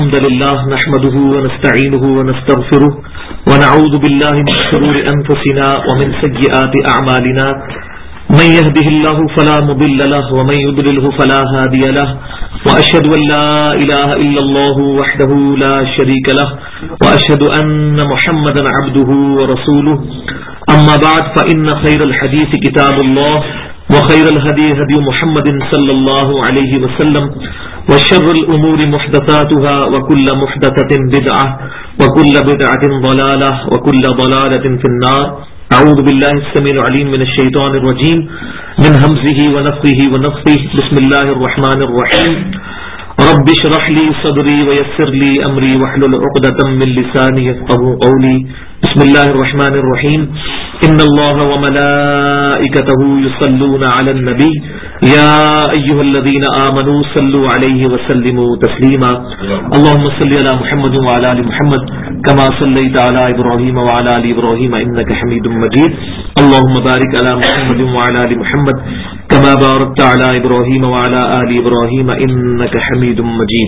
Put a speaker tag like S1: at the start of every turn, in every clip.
S1: الحمد لله نحمده ونستعينه ونستغفره ونعوذ بالله من شرور أنفسنا ومن سيئات أعمالنا من يهده الله فلا مضل له ومن يضلله فلا هادي له وأشهد أن لا إله إلا الله وحده لا شريك له وأشهد أن محمدا عبده ورسوله أما بعد فإن خير الحديث كتاب الله وخير الهدي هدي محمد صلى الله عليه وسلم وشر الأمور محدثاتها وكل محدثة بدعة وكل بدعة ضلالة وكل ضلالة في النار. أعوذ بالله السميع العليم من الشيطان الرجيم من همزه ونفخه ونفثه. بسم الله الرحمن الرحيم. رب اشرح لي صدري ويسر لي أمري واحلل عقدة من لساني يفقهوا قولي. بسم الله الرحمن الرحيم. إن الله وملائكته يصلون على النبي يا أيها الذين آمنوا صلوا عليه وسلموا تسليما. اللهم صل على محمد وعلى آل محمد كما صليت على إبراهيم وعلى آل إبراهيم إنك حميد مجيد. اللهم بارك على محمد وعلى آل محمد كما باركت على إبراهيم وعلى آل إبراهيم إنك حميد مجيد.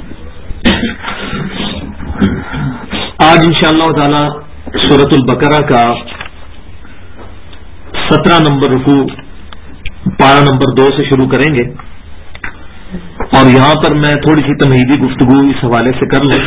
S1: آج انشاءاللہ تعالی سورۃ البقرہ کا 17 نمبر رکوع پارہ نمبر 2 سے شروع کریں گے، اور یہاں پر میں تھوڑی سی تمہیدی گفتگو اس حوالے سے کر لوں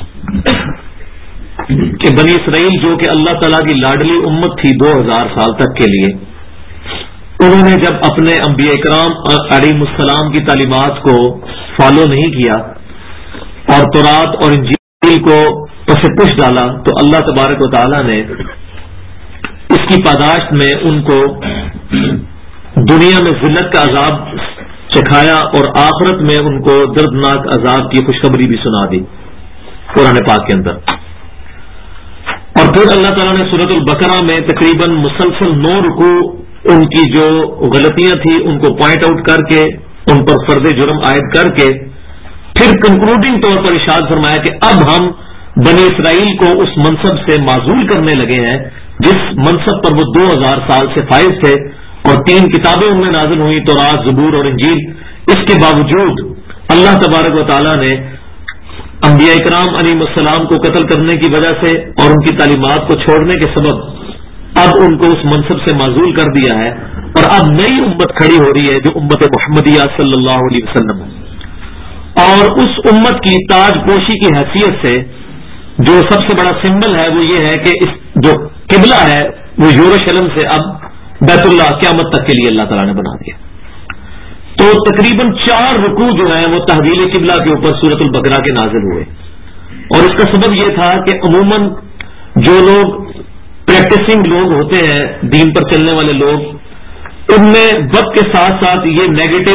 S1: کہ بنی اسرائیل جو کہ اللہ تعالیٰ کی لاڈلی امت تھی 2000 سال تک کے لیے، انہوں نے جب اپنے انبیاء کرام علیہم السلام کی تعلیمات کو فالو نہیں کیا اور تورات اور انجیل کو پس پش ڈالا، تو اللہ تبارک و تعالیٰ نے اس کی پاداش میں ان کو دنیا میں ذلت کا عذاب چکھایا اور آخرت میں ان کو دردناک عذاب کی خوشخبری بھی سنا دی قرآن پاک کے اندر. اور پھر اللہ تعالیٰ نے سورۃ البقرہ میں تقریباً مسلسل 9 رکوع ان کی جو غلطیاں تھیں ان کو پوائنٹ آؤٹ کر کے ان پر فرض جرم عائد کر کے پھر کنکلوڈنگ طور پر ارشاد فرمایا کہ اب ہم بنی اسرائیل کو اس منصب سے معزول کرنے لگے ہیں جس منصب پر وہ 2000 سال سے فائز تھے، اور 3 کتابیں ان میں نازل ہوئی، تورات، زبور اور انجیل. اس کے باوجود اللہ تبارک و تعالیٰ نے انبیاء کرام علیہم السلام کو قتل کرنے کی وجہ سے اور ان کی تعلیمات کو چھوڑنے کے سبب اب ان کو اس منصب سے معزول کر دیا ہے، اور اب نئی امت کھڑی ہو رہی ہے جو امت محمدیہ صلی اللہ علیہ وسلم ہے. اور اس امت کی تاج پوشی کی حیثیت سے جو سب سے بڑا سمبل ہے وہ یہ ہے کہ اس جو قبلہ ہے وہ یروشلم سے اب بیت اللہ قیامت تک کے لیے اللہ تعالیٰ نے بنا دیا. تو تقریباً 4 رکوع جو ہیں وہ تحویل قبلہ کے اوپر سورۃ البقرہ کے نازل ہوئے، اور اس کا سبب یہ تھا کہ عموماً جو لوگ پریکٹسنگ لوگ ہوتے ہیں، دین پر چلنے والے لوگ، ان میں وقت کے ساتھ ساتھ یہ نیگیٹو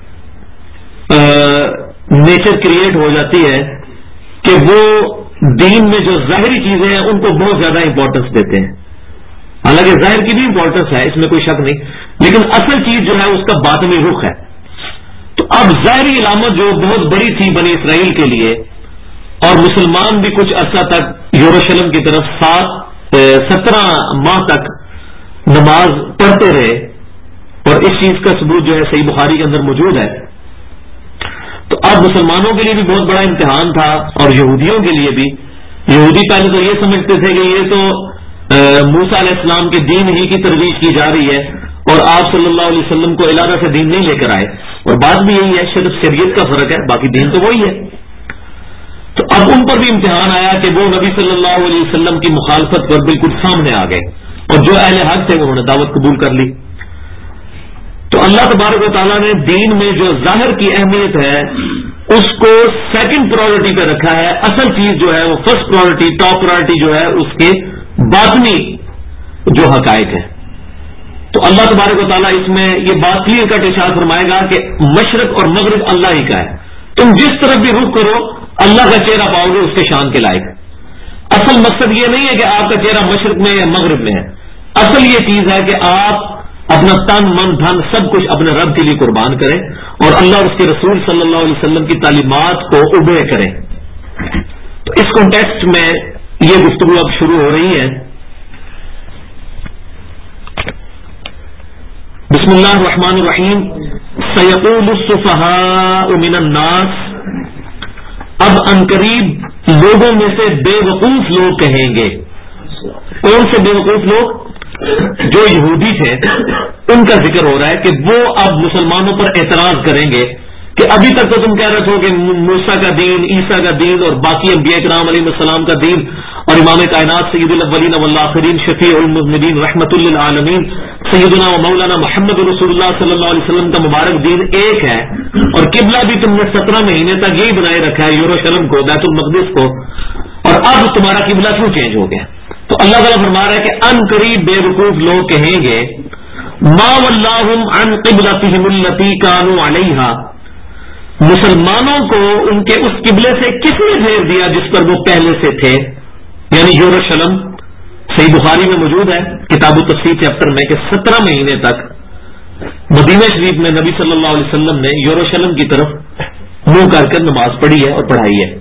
S1: نیچر کریٹ ہو جاتی ہے کہ وہ دین میں جو ظاہری چیزیں ہیں ان کو بہت زیادہ امپورٹنس دیتے ہیں. حالانکہ ظاہر کی بھی امپورٹنس ہے، اس میں کوئی شک نہیں، لیکن اصل چیز جو ہے اس کا باطنی رخ ہے. تو اب ظاہری علامت جو بہت بڑی تھی بنی اسرائیل کے لیے، اور مسلمان بھی کچھ عرصہ تک یروشلم کی طرف 17 ماہ تک نماز پڑھتے رہے، اور اس چیز کا ثبوت جو ہے صحیح بخاری کے اندر موجود ہے. تو اب مسلمانوں کے لیے بھی بہت بڑا امتحان تھا، اور یہودیوں کے لیے بھی. یہودی پہلے تو یہ سمجھتے تھے کہ یہ تو موسیٰ علیہ السلام کے دین ہی کی ترویج کی جا رہی ہے، اور آپ صلی اللہ علیہ وسلم کو علیحدہ سے دین نہیں لے کر آئے، اور بات بھی یہی ہے، صرف شریعت کا فرق ہے، باقی دین تو وہی ہے. تو اب ان پر بھی امتحان آیا کہ وہ نبی صلی اللہ علیہ وسلم کی مخالفت پر بالکل سامنے آ گئے، اور جو اہل حق تھے انہوں نے دعوت قبول کر لی. تو اللہ تبارک و تعالیٰ نے دین میں جو ظاہر کی اہمیت ہے اس کو سیکنڈ پرائورٹی پہ رکھا ہے. اصل چیز جو ہے وہ فرسٹ پرائورٹی، ٹاپ پرائورٹی جو ہے اس کے باطنی جو حقائق ہے. تو اللہ تبارک و تعالیٰ اس میں یہ بات کلیئر کٹ ارشاد فرمائے گا کہ مشرق اور مغرب اللہ ہی کا ہے، تم جس طرف بھی رخ کرو اللہ کا چہرہ پاؤ گے اس کے شان کے لائق. اصل مقصد یہ نہیں ہے کہ آپ کا چہرہ مشرق میں یا مغرب میں ہے، اصل یہ چیز ہے کہ آپ اپنا تن من دھن سب کچھ اپنے رب کے لیے قربان کریں، اور اللہ اور اس کے رسول صلی اللہ علیہ وسلم کی تعلیمات کو اوبے کریں. تو اس کانٹیکسٹ میں یہ گفتگو اب شروع ہو رہی ہے. بسم اللہ الرحمن الرحیم. سیقول السفہاء من الناس اب عنقریب لوگوں میں سے بے وقوف لوگ کہیں گے. کون سے بے وقوف لوگ؟ جو یہودی تھے ان کا ذکر ہو رہا ہے کہ وہ اب مسلمانوں پر اعتراض کریں گے کہ ابھی تک تو تم کہہ رہے تھو کہ موسیٰ کا دین، عیسیٰ کا دین اور باقی انبیاء کرام علیہ السلام کا دین اور امام کائنات سید الاولین والآخرین شفیع المذنبین رحمت للعالمین سیدنا و مولانا محمد رسول اللہ صلی اللہ علیہ وسلم کا مبارک دین ایک ہے، اور قبلہ بھی تم نے 17 مہینے تک یہی بنائے رکھا ہے، یروشلم کو، بیت المقدس کو، اور اب تمہارا قبلہ کیوں چینج ہو گیا؟ تو اللہ تعالیٰ فرما رہا ہے کہ ان قریب بے وقوف لوگ کہیں گے ما ولاہم عن قبلتہم التی کانوا علیہا، مسلمانوں کو ان کے اس قبلے سے کس نے پھیر دیا جس پر وہ پہلے سے تھے، یعنی یروشلم. صحیح بخاری میں موجود ہے کتاب التفسیر چیپٹر میں کہ 17 مہینے تک مدینہ شریف میں نبی صلی اللہ علیہ وسلم نے یروشلم کی طرف منہ کر کر نماز پڑھی ہے اور پڑھائی ہے.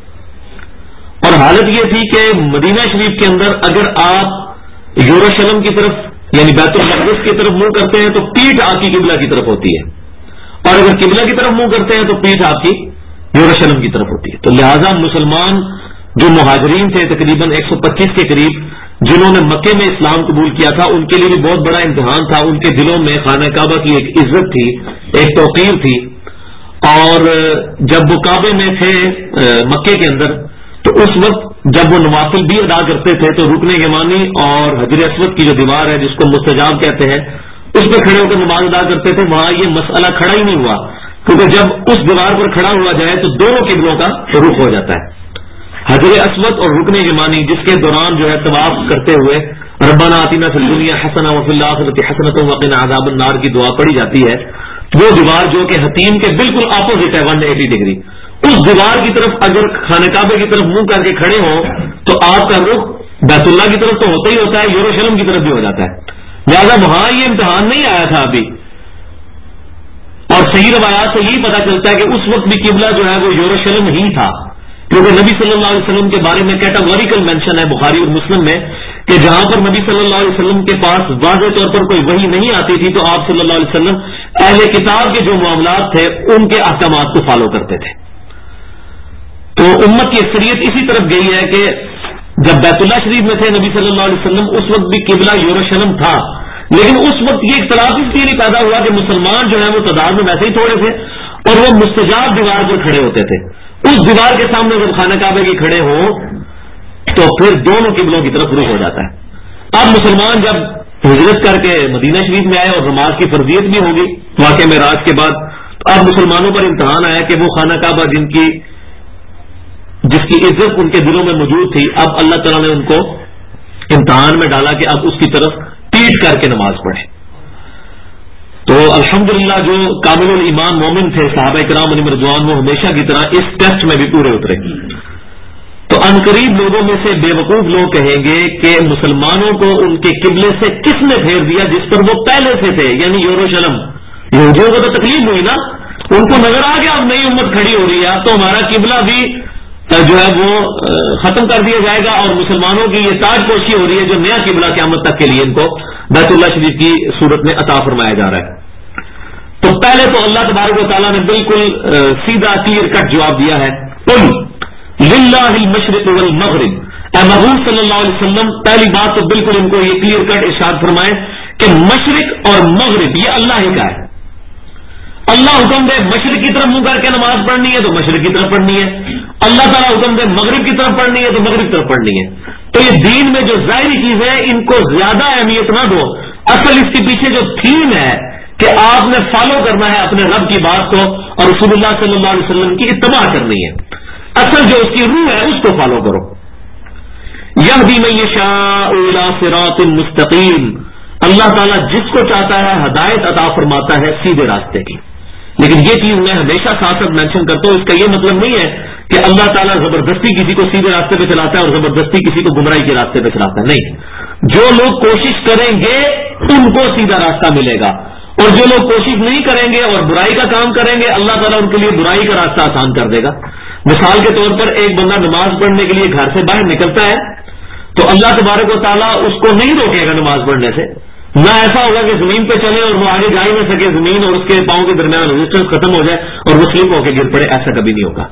S1: اور حالت یہ تھی کہ مدینہ شریف کے اندر اگر آپ یروشلم کی طرف یعنی بیت المقدس کی طرف منہ کرتے ہیں تو پیٹھ آپ کی قبلہ کی طرف ہوتی ہے، اور اگر قبلہ کی طرف منہ کرتے ہیں تو پیٹھ آپ کی یروشلم کی طرف ہوتی ہے. تو لہذا مسلمان جو مہاجرین تھے تقریباً 125 کے قریب جنہوں نے مکے میں اسلام قبول کیا تھا، ان کے لیے بھی بہت بڑا امتحان تھا. ان کے دلوں میں خانہ کعبہ کی ایک عزت تھی، ایک توقیر تھی، اور جب وہ کعبے میں تھے مکے کے اندر تو اس وقت جب وہ نوافل بھی ادا کرتے تھے تو رکن یمانی اور حجر اسود کی جو دیوار ہے جس کو مستجاب کہتے ہیں اس پہ کھڑے ہو کر نماز ادا کرتے تھے. وہاں یہ مسئلہ کھڑا ہی نہیں ہوا، کیونکہ جب اس دیوار پر کھڑا ہوا جائے تو دونوں قبلوں کا رخ ہو جاتا ہے. حجر اسود اور رکن یمانی جس کے دوران جو ہے طواف کرتے ہوئے ربنا آتنا فی الدنیا حسنہ وفی الآخرۃ حسنۃ وقنا عذاب النار کی دعا پڑھی جاتی ہے، وہ دیوار جو کہ حتیم کے بالکل اپوزٹ ہے 180 ڈگری، اس دیوار کی طرف اگر خانہ کعبے کی طرف منہ کر کے کھڑے ہوں تو آپ کا رخ بیت اللہ کی طرف تو ہوتا ہی ہوتا ہے، یروشلم کی طرف بھی ہو جاتا ہے. لہٰذا وہاں یہ امتحان نہیں آیا تھا ابھی. اور صحیح روایات سے یہی پتا چلتا ہے کہ اس وقت بھی قبلہ جو ہے وہ یروشلم ہی تھا، کیونکہ نبی صلی اللہ علیہ وسلم کے بارے میں کیٹاگوریکل مینشن ہے بخاری اور مسلم میں کہ جہاں پر نبی صلی اللہ علیہ وسلم کے پاس واضح طور پر کوئی وحی نہیں آتی تھی تو آپ صلی اللہ علیہ وسلم اہل کتاب کے جو معاملات تھے ان کے احکامات کو فالو کرتے تھے. تو امت کی اکثریت اسی طرف گئی ہے کہ جب بیت اللہ شریف میں تھے نبی صلی اللہ علیہ وسلم اس وقت بھی قبلہ یروشلم تھا، لیکن اس وقت یہ اختلاف اس لیے نہیں پیدا ہوا کہ مسلمان جو ہے وہ تعداد میں ویسے ہی تھوڑے تھے اور وہ مستجاب دیوار پر کھڑے ہوتے تھے. اس دیوار کے سامنے جب خانہ کعبے کے کھڑے ہوں تو پھر دونوں قبلوں کی طرف رخ ہو جاتا ہے. اب مسلمان جب ہجرت کر کے مدینہ شریف میں آئے اور نماز کی فرضیت بھی ہوگی واقع معراج کے بعد، تو اب مسلمانوں پر امتحان آیا کہ وہ خانہ کعبہ جس کی عزت ان کے دلوں میں موجود تھی، اب اللہ تعالیٰ نے ان کو امتحان میں ڈالا کہ اب اس کی طرف پیٹ کر کے نماز پڑھے. تو الحمدللہ جو کامل الایمان مومن تھے صحابہ کرام علیہم رضوان وہ ہمیشہ کی طرح اس ٹیسٹ میں بھی پورے اترے. تو عنقریب لوگوں میں سے بے وقوف لوگ کہیں گے کہ مسلمانوں کو ان کے قبلے سے کس نے پھیر دیا جس پر وہ پہلے سے تھے، یعنی یروشلم. یہودیوں کو تو تکلیف ہوئی نا، ان کو نظر آ گیا اب نئی امت کھڑی ہو رہی ہے تو ہمارا قبلہ بھی جو ہے وہ ختم کر دیا جائے گا، اور مسلمانوں کی یہ تاج پوشی ہو رہی ہے جو نیا قبلہ قیامت تک کے لیے ان کو بیت اللہ شریف کی صورت میں عطا فرمایا جا رہا ہے. تو پہلے تو اللہ تبارک و تعالیٰ نے بالکل سیدھا کلیئر کٹ جواب دیا ہے، قل للہ المشرق والمغرب. اے محبوب صلی اللہ علیہ وسلم پہلی بات تو بالکل ان کو یہ کلیئر کٹ ارشاد فرمائے کہ مشرق اور مغرب یہ اللہ ہی کا ہے. اللہ حکم دے مشرق کی طرف منہ کر کے نماز پڑھنی ہے تو مشرق کی طرف پڑھنی ہے، اللہ تعالیٰ حکم دے مغرب کی طرف پڑھنی ہے تو مغرب کی طرف پڑھنی ہے. تو یہ دین میں جو ظاہری چیز ہے ان کو زیادہ اہمیت نہ دو، اصل اس کے پیچھے جو تھیم ہے کہ آپ نے فالو کرنا ہے اپنے رب کی بات کو اور رسول اللہ صلی اللہ علیہ وسلم کی اتباع کرنی ہے. اصل جو اس کی روح ہے اس کو فالو کرو. یہدی من یشاء الی صراط مستقیم. اللہ تعالیٰ جس کو چاہتا ہے ہدایت عطا فرماتا ہے سیدھے راستے کی. لیکن یہ چیز میں ہمیشہ ساتھ ساتھ مینشن کرتا ہوں، اس کا یہ مطلب نہیں ہے کہ اللہ تعالیٰ زبردستی کسی کو سیدھے راستے پہ چلاتا ہے اور زبردستی کسی کو گمراہی کے راستے پہ چلاتا ہے. نہیں، جو لوگ کوشش کریں گے ان کو سیدھا راستہ ملے گا، اور جو لوگ کوشش نہیں کریں گے اور برائی کا کام کریں گے اللہ تعالیٰ ان کے لیے برائی کا راستہ آسان کر دے گا. مثال کے طور پر ایک بندہ نماز پڑھنے کے لیے گھر سے باہر نکلتا ہے تو اللہ تبارک و تعالیٰ اس کو نہیں روکے گا نماز پڑھنے سے. نہ ایسا ہوگا کہ زمین پہ چلے اور وہ آگے جا ہی نہ سکے، زمین اور اس کے پاؤں کے درمیان ریزسٹنس ختم ہو جائے اور وہ سلپ ہو کے گر پڑے، ایسا کبھی نہیں ہوگا.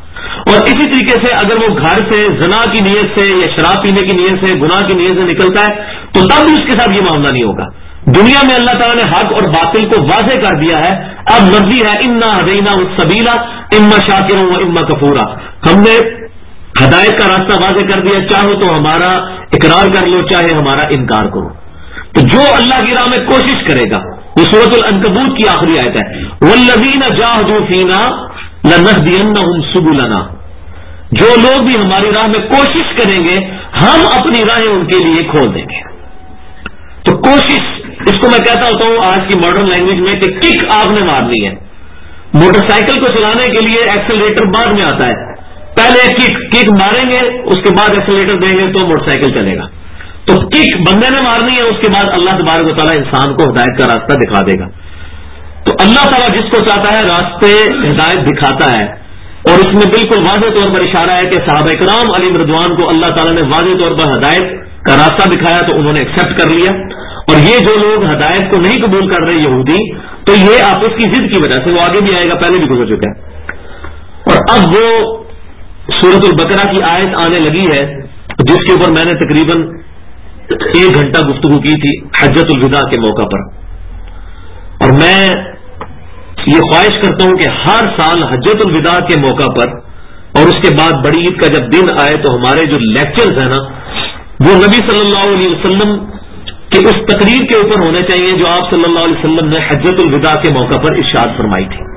S1: اور اسی طریقے سے اگر وہ گھر سے زنا کی نیت سے یا شراب پینے کی نیت سے گناہ کی نیت سے نکلتا ہے تو تب بھی اس کے ساتھ یہ معاملہ نہیں ہوگا. دنیا میں اللہ تعالیٰ نے حق اور باطل کو واضح کر دیا ہے. اب مرضی ہے انا ہدینا السبیلا اما شاکرا و اما کفورا. ہم نے ہدایت کا راستہ واضح کر دیا, چاہو تو ہمارا اقرار کر لو چاہے ہمارا انکار کرو. تو جو اللہ کی راہ میں کوشش کرے گا, وہ سورۃ العنکبوت کی آخری آیت ہے, والذین جاہدوا فینا لنہدینہم سبلنا. جو لوگ بھی ہماری راہ میں کوشش کریں گے ہم اپنی راہیں ان کے لیے کھول دیں گے. تو کوشش, اس کو میں کہتا ہوتا ہوں آج کی ماڈرن لینگویج میں کہ کک آپ نے مارنی ہے. موٹر سائیکل کو چلانے کے لیے ایکسلریٹر بعد میں آتا ہے, پہلے کک ماریں گے اس کے بعد ایکسلریٹر دیں گے تو موٹر سائیکل چلے گا. تو کک بندے نے مارنی ہے, اس کے بعد اللہ تبارک و تعالیٰ انسان کو ہدایت کا راستہ دکھا دے گا. تو اللہ تعالیٰ جس کو چاہتا ہے راستے ہدایت دکھاتا ہے. اور اس میں بالکل واضح طور پر اشارہ ہے کہ صحابہ کرام علیہ رضوان کو اللہ تعالیٰ نے واضح طور پر ہدایت کا راستہ دکھایا تو انہوں نے ایکسپٹ کر لیا. اور یہ جو لوگ ہدایت کو نہیں قبول کر رہے یہودی, تو یہ آپس کی ضد کی وجہ سے, وہ آگے بھی آئے گا, پہلے بھی گزر چکا ہے. اور اب وہ سورۃ البقرہ کی آیت آنے لگی ہے جس کے اوپر میں نے تقریباً 1 گھنٹہ گفتگو کی تھی حجۃ الوداع کے موقع پر. اور میں یہ خواہش کرتا ہوں کہ ہر سال حجۃ الوداع کے موقع پر اور اس کے بعد بڑی عید کا جب دن آئے تو ہمارے جو لیکچرز ہیں نا وہ نبی صلی اللہ علیہ وسلم کہ اس تقریر کے اوپر ہونے چاہیے جو آپ صلی اللہ علیہ وسلم نے حجۃ الوداع کے موقع پر ارشاد فرمائی تھی.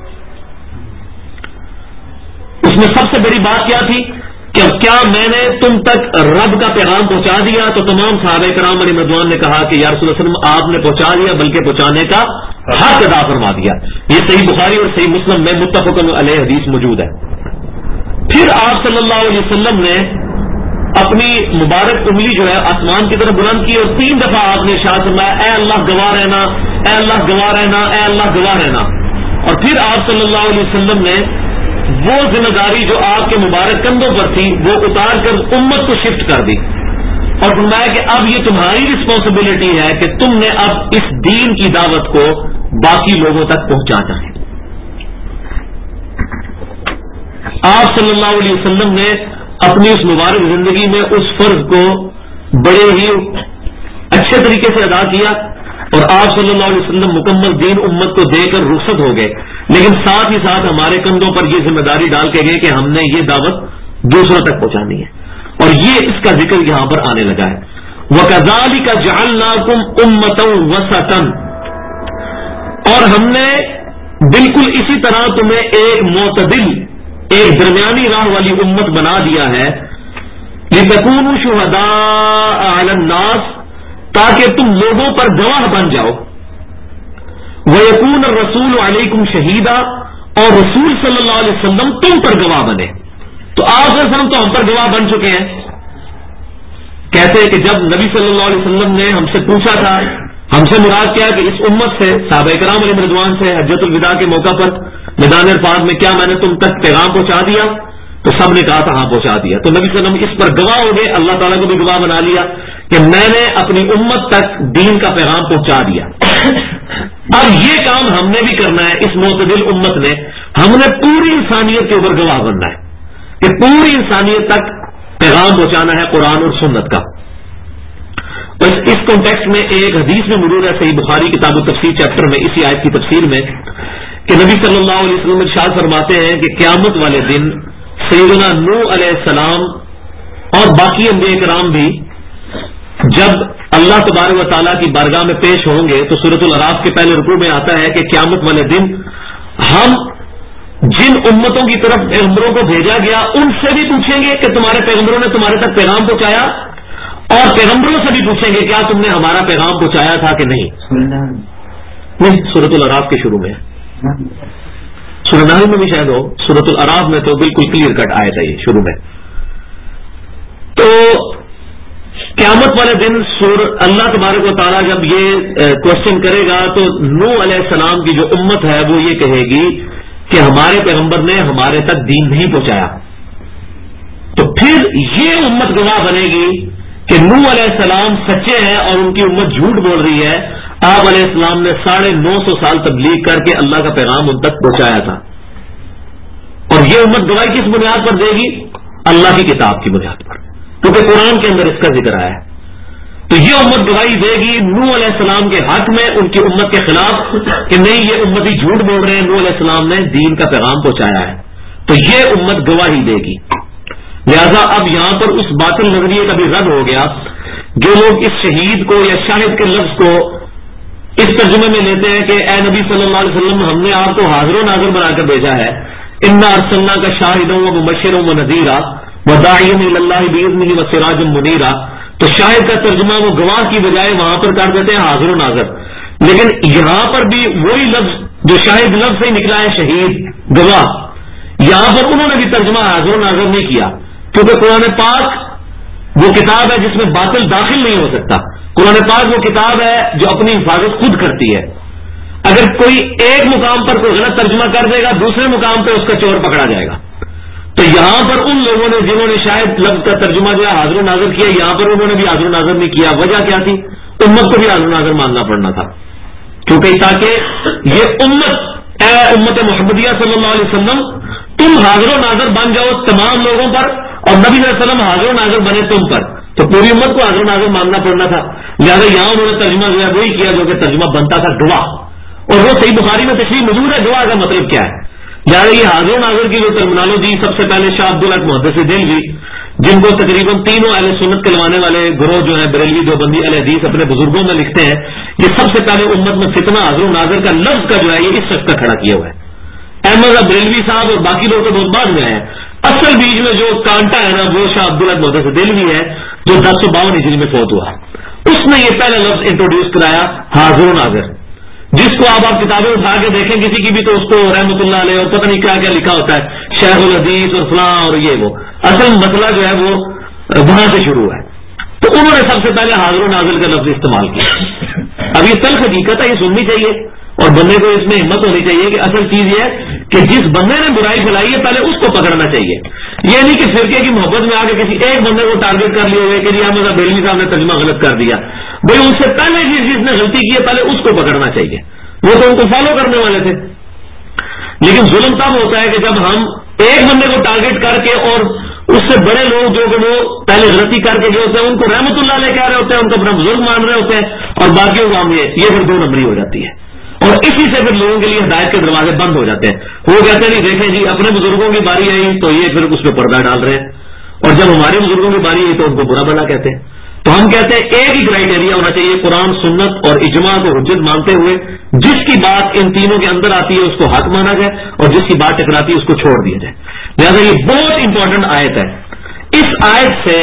S1: اس میں سب سے بڑی بات کیا تھی کہ کیا میں نے تم تک رب کا پیغام پہنچا دیا؟ تو تمام صحابہ کرام علیہ رضوان نے کہا کہ یا رسول اللہ صلی اللہ علیہ وسلم آپ نے پہنچا دیا, بلکہ پہنچانے کا حق ادا فرما دیا. یہ صحیح بخاری اور صحیح مسلم میں متفق علیہ حدیث موجود ہے. پھر آپ صلی اللہ علیہ وسلم نے اپنی مبارک انگلی جو ہے آسمان کی طرف بلند کی اور 3 دفعہ آپ نے ارشاد فرمایا اے اللہ گواہ رہنا, اے اللہ گواہ رہنا, اے اللہ گواہ رہنا. اور پھر آپ صلی اللہ علیہ وسلم نے وہ ذمہ داری جو آپ کے مبارک کندھوں پر تھی وہ اتار کر امت کو شفٹ کر دی اور فرمایا کہ اب یہ تمہاری رسپانسبلٹی ہے کہ تم نے اب اس دین کی دعوت کو باقی لوگوں تک پہنچانا ہے. آپ صلی اللہ علیہ وسلم نے اپنی اس مبارک زندگی میں اس فرض کو بڑے ہی اچھے طریقے سے ادا کیا اور آپ صلی اللہ علیہ وسلم مکمل دین امت کو دے کر رخصت ہو گئے. لیکن ساتھ ہی ساتھ ہمارے کندھوں پر یہ ذمہ داری ڈال کے گئے کہ ہم نے یہ دعوت دوسروں تک پہنچانی ہے. اور یہ اس کا ذکر یہاں پر آنے لگا ہے. وَكَذَلِكَ جَعَلْنَاكُمْ أُمَّةً وَسَطًا, اور ہم نے بالکل اسی طرح تمہیں ایک معتدل, ایک درمیانی راہ والی امت بنا دیا ہے. لِتَكُونُوا شُهَدَاءَ عَلَى النَّاسِ, تاکہ تم لوگوں پر گواہ بن جاؤ. وَيَكُونَ الرَّسُولُ عَلَيْكُمْ شَهِيدًا, اور رسول صلی اللہ علیہ وسلم تم پر گواہ بنے. تو آپ صلی اللہ علیہ وسلم تو ہم پر گواہ بن چکے ہیں. کہتے ہیں کہ جب نبی صلی اللہ علیہ وسلم نے ہم سے پوچھا تھا, ہم سے مراد کیا کہ اس امت سے صحابہ کرام علیہ رضوان سے حجۃ الوداع کے موقع پر میدان عرفات میں کیا میں نے تم تک پیغام پہنچا دیا؟ تو سب نے کہا تھا ہاں پہنچا دیا. تو نبی صلی اللہ علیہ وسلم اس پر گواہ ہو گئے, اللہ تعالیٰ کو بھی گواہ بنا لیا کہ میں نے اپنی امت تک دین کا پیغام پہنچا دیا. اب یہ کام ہم نے بھی کرنا ہے. اس معتدل امت نے, ہم نے پوری انسانیت کے اوپر گواہ بننا ہے کہ پوری انسانیت تک پیغام پہنچانا ہے قرآن اور سنت کا. اور اس کانٹیکسٹ میں ایک حدیث میں موجود ہے صحیح بخاری کتاب التفسیر چیپٹر میں اسی آیت کی تفسیر میں کہ نبی صلی اللہ علیہ وسلم ارشاد فرماتے ہیں کہ قیامت والے دن سیدنا نوح علیہ السلام اور باقی انبیاء کرام بھی جب اللہ تبارک و تعالیٰ کی بارگاہ میں پیش ہوں گے تو سورۃ الاعراف کے پہلے رکوع میں آتا ہے کہ قیامت والے دن ہم جن امتوں کی طرف پیغمبروں کو بھیجا گیا ان سے بھی پوچھیں گے کہ تمہارے پیغمبروں نے تمہارے تک پیغام پہنچایا, اور پیغمبروں سے بھی پوچھیں گے کیا تم نے ہمارا پیغام پہنچایا تھا کہ نہیں. سورۃ الاعراف کے شروع میں, سورۃ نحل میں بھی شاید ہو, سورۃ الاعراف میں تو بالکل کلیئر کٹ آیا تھا یہ شروع میں. تو قیامت والے دن اللہ تبارک و تعالیٰ جب یہ کوشچن کرے گا تو نوح علیہ السلام کی جو امت ہے وہ یہ کہے گی کہ ہمارے پیغمبر نے ہمارے تک دین نہیں پہنچایا. تو پھر یہ امت گواہ بنے گی کہ نوح علیہ السلام سچے ہیں اور ان کی امت جھوٹ بول رہی ہے. آپ علیہ السلام نے 950 سال تبلیغ کر کے اللہ کا پیغام ان تک پہنچایا تھا. اور یہ امت گواہی کس بنیاد پر دے گی؟ اللہ کی کتاب کی بنیاد پر، کیونکہ قرآن کے اندر اس کا ذکر آیا ہے۔ تو یہ امت گواہی دے گی نوح علیہ السلام کے حق میں ان کی امت کے خلاف کہ نہیں یہ امتی جھوٹ بول رہے ہیں، نوح علیہ السلام نے دین کا پیغام پہنچایا ہے، تو یہ امت گواہی دے گی۔ لہذا اب یہاں پر اس باطل نظریے کا بھی رد ہو گیا جو لوگ اس شہید کو یا شاہد کے لفظ کو اس ترجمے میں لیتے ہیں کہ اے نبی صلی اللہ علیہ وسلم ہم نے آپ کو حاضر و ناظر بنا کر بھیجا ہے، انا ارسلنا کا شاہدوں و مبشروں و نذیرا وداعیا الی اللہ باذنہ وسراجا منیرا، تو شاہد کا ترجمہ وہ گواہ کی بجائے وہاں پر کر دیتے ہیں حاضر و ناظر، لیکن یہاں پر بھی وہی لفظ جو شاہد لفظ سے نکلا ہے شہید گواہ، یہاں پر انہوں نے بھی ترجمہ حاضر و ناظر نہیں کیا، کیونکہ قرآن پاک وہ کتاب ہے جس میں باطل داخل نہیں ہو سکتا۔ قرآن پاک وہ کتاب ہے جو اپنی حفاظت خود کرتی ہے، اگر کوئی ایک مقام پر کوئی غلط ترجمہ کر دے گا دوسرے مقام پہ اس کا چور پکڑا جائے گا۔ تو یہاں پر ان لوگوں نے جنہوں نے شاید لفظ کا ترجمہ جو ہے حاضر و ناظر کیا، یہاں پر انہوں نے بھی حاضر و ناظر نہیں کیا۔ وجہ کیا تھی؟ امت کو بھی حاضر و ناظر ماننا پڑنا تھا، کیونکہ تاکہ یہ امت اے امت محمدیہ صلی اللہ علیہ وسلم تم حاضر و ناظر بن جاؤ تمام لوگوں پر، اور نبی صلی اللہ علیہ وسلم حاضر و ناظر بنے تم پر، تو پوری امت کو حاضر و ناظر ماننا پڑنا تھا۔ لہٰذا یہاں انہوں نے ترجمہ جو ہے وہی کیا جو کہ ترجمہ بنتا تھا گواہ، اور وہ صحیح بخاری میں تشریح موجود ہے گواہ کا مطلب کیا ہے۔ لہٰذا یہ حاضر و ناظر کی جو ٹرمنالوجی سب سے پہلے شاہ عبدالحق محدث دہلوی، جن کو تقریباً تینوں اہل سنت کے لوانے والے گروہ جو ہیں بریلوی دیوبندی اہل حدیث اپنے بزرگوں میں لکھتے ہیں، یہ سب سے پہلے امت میں فتنہ حاضر و ناظر کا لفظ کا جو ہے یہ اس شخص کا کھڑا کیا ہوا ہے۔ احمد بریلوی صاحب اور باقی لوگ تو بہت بعد میں ہیں، اصل بیچ میں جو کانٹا ہے نا وہ شاہ عبدالحق محدث دہلوی ہے جو 1052 ہجری میں فوت ہوا، اس نے یہ پہلا لفظ انٹروڈیوس کرایا حاضر و ناظر، جس کو آپ کتابیں اٹھا کے دیکھیں کسی کی بھی تو اس کو رحمۃ اللہ علیہ اور پتہ نہیں کیا کیا لکھا ہوتا ہے شیخ الحدیث اور فلاں اور یہ وہ، اصل مسئلہ جو ہے وہ وہاں سے شروع ہے۔ تو انہوں نے سب سے پہلے حاضر و ناظر کا لفظ استعمال کیا۔ اب یہ تلخ حقیقت ہے، یہ سننی چاہیے اور بندے کو اس میں ہمت ہونی چاہیے کہ اصل چیز یہ ہے کہ جس بندے نے برائی پھیلائی ہے پہلے اس کو پکڑنا چاہیے، یہ نہیں کہ فرقے کی محبت میں آ کے کسی ایک بندے کو ٹارگٹ کر لیے ہوئے کہ جی احمد بریلوی صاحب نے ترجمہ غلط کر دیا، بھائی ان سے پہلے جس نے غلطی کی ہے پہلے اس کو پکڑنا چاہیے، وہ تو ان کو فالو کرنے والے تھے۔ لیکن ظلم تب ہوتا ہے کہ جب ہم ایک بندے کو ٹارگٹ کر کے اور اس سے بڑے لوگ جو کہ وہ پہلے غلطی کر کے جو ہوتے ہیں ان کو رحمت اللہ علیہ کہہ رہے ہوتے ہیں، ان کو اپنا بزرگ مان رہے ہوتے ہیں، اور باقیوں کو ہم یہ پھر 2 نمبری ہو جاتی ہے، اور اسی سے پھر لوگوں کے لیے ہدایت کے دروازے بند ہو جاتے ہیں۔ وہ کہتے ہیں نہیں دیکھیں جی اپنے بزرگوں کی باری آئی تو یہ پھر اس پہ پردہ ڈال رہے ہیں، اور جب ہمارے بزرگوں کی باری آئی تو ان کو برا بھلا کہتے ہیں۔ تو ہم کہتے ہیں ایک ہی کرائٹیریا ہونا چاہیے، قرآن سنت اور اجماع کو حجت مانتے ہوئے جس کی بات ان تینوں کے اندر آتی ہے اس کو حق مانا جائے، اور جس کی بات ٹکراتی ہے اس کو چھوڑ دیا جائے۔ لہٰذا یہ بہت امپورٹنٹ آیت ہے۔ اس آیت سے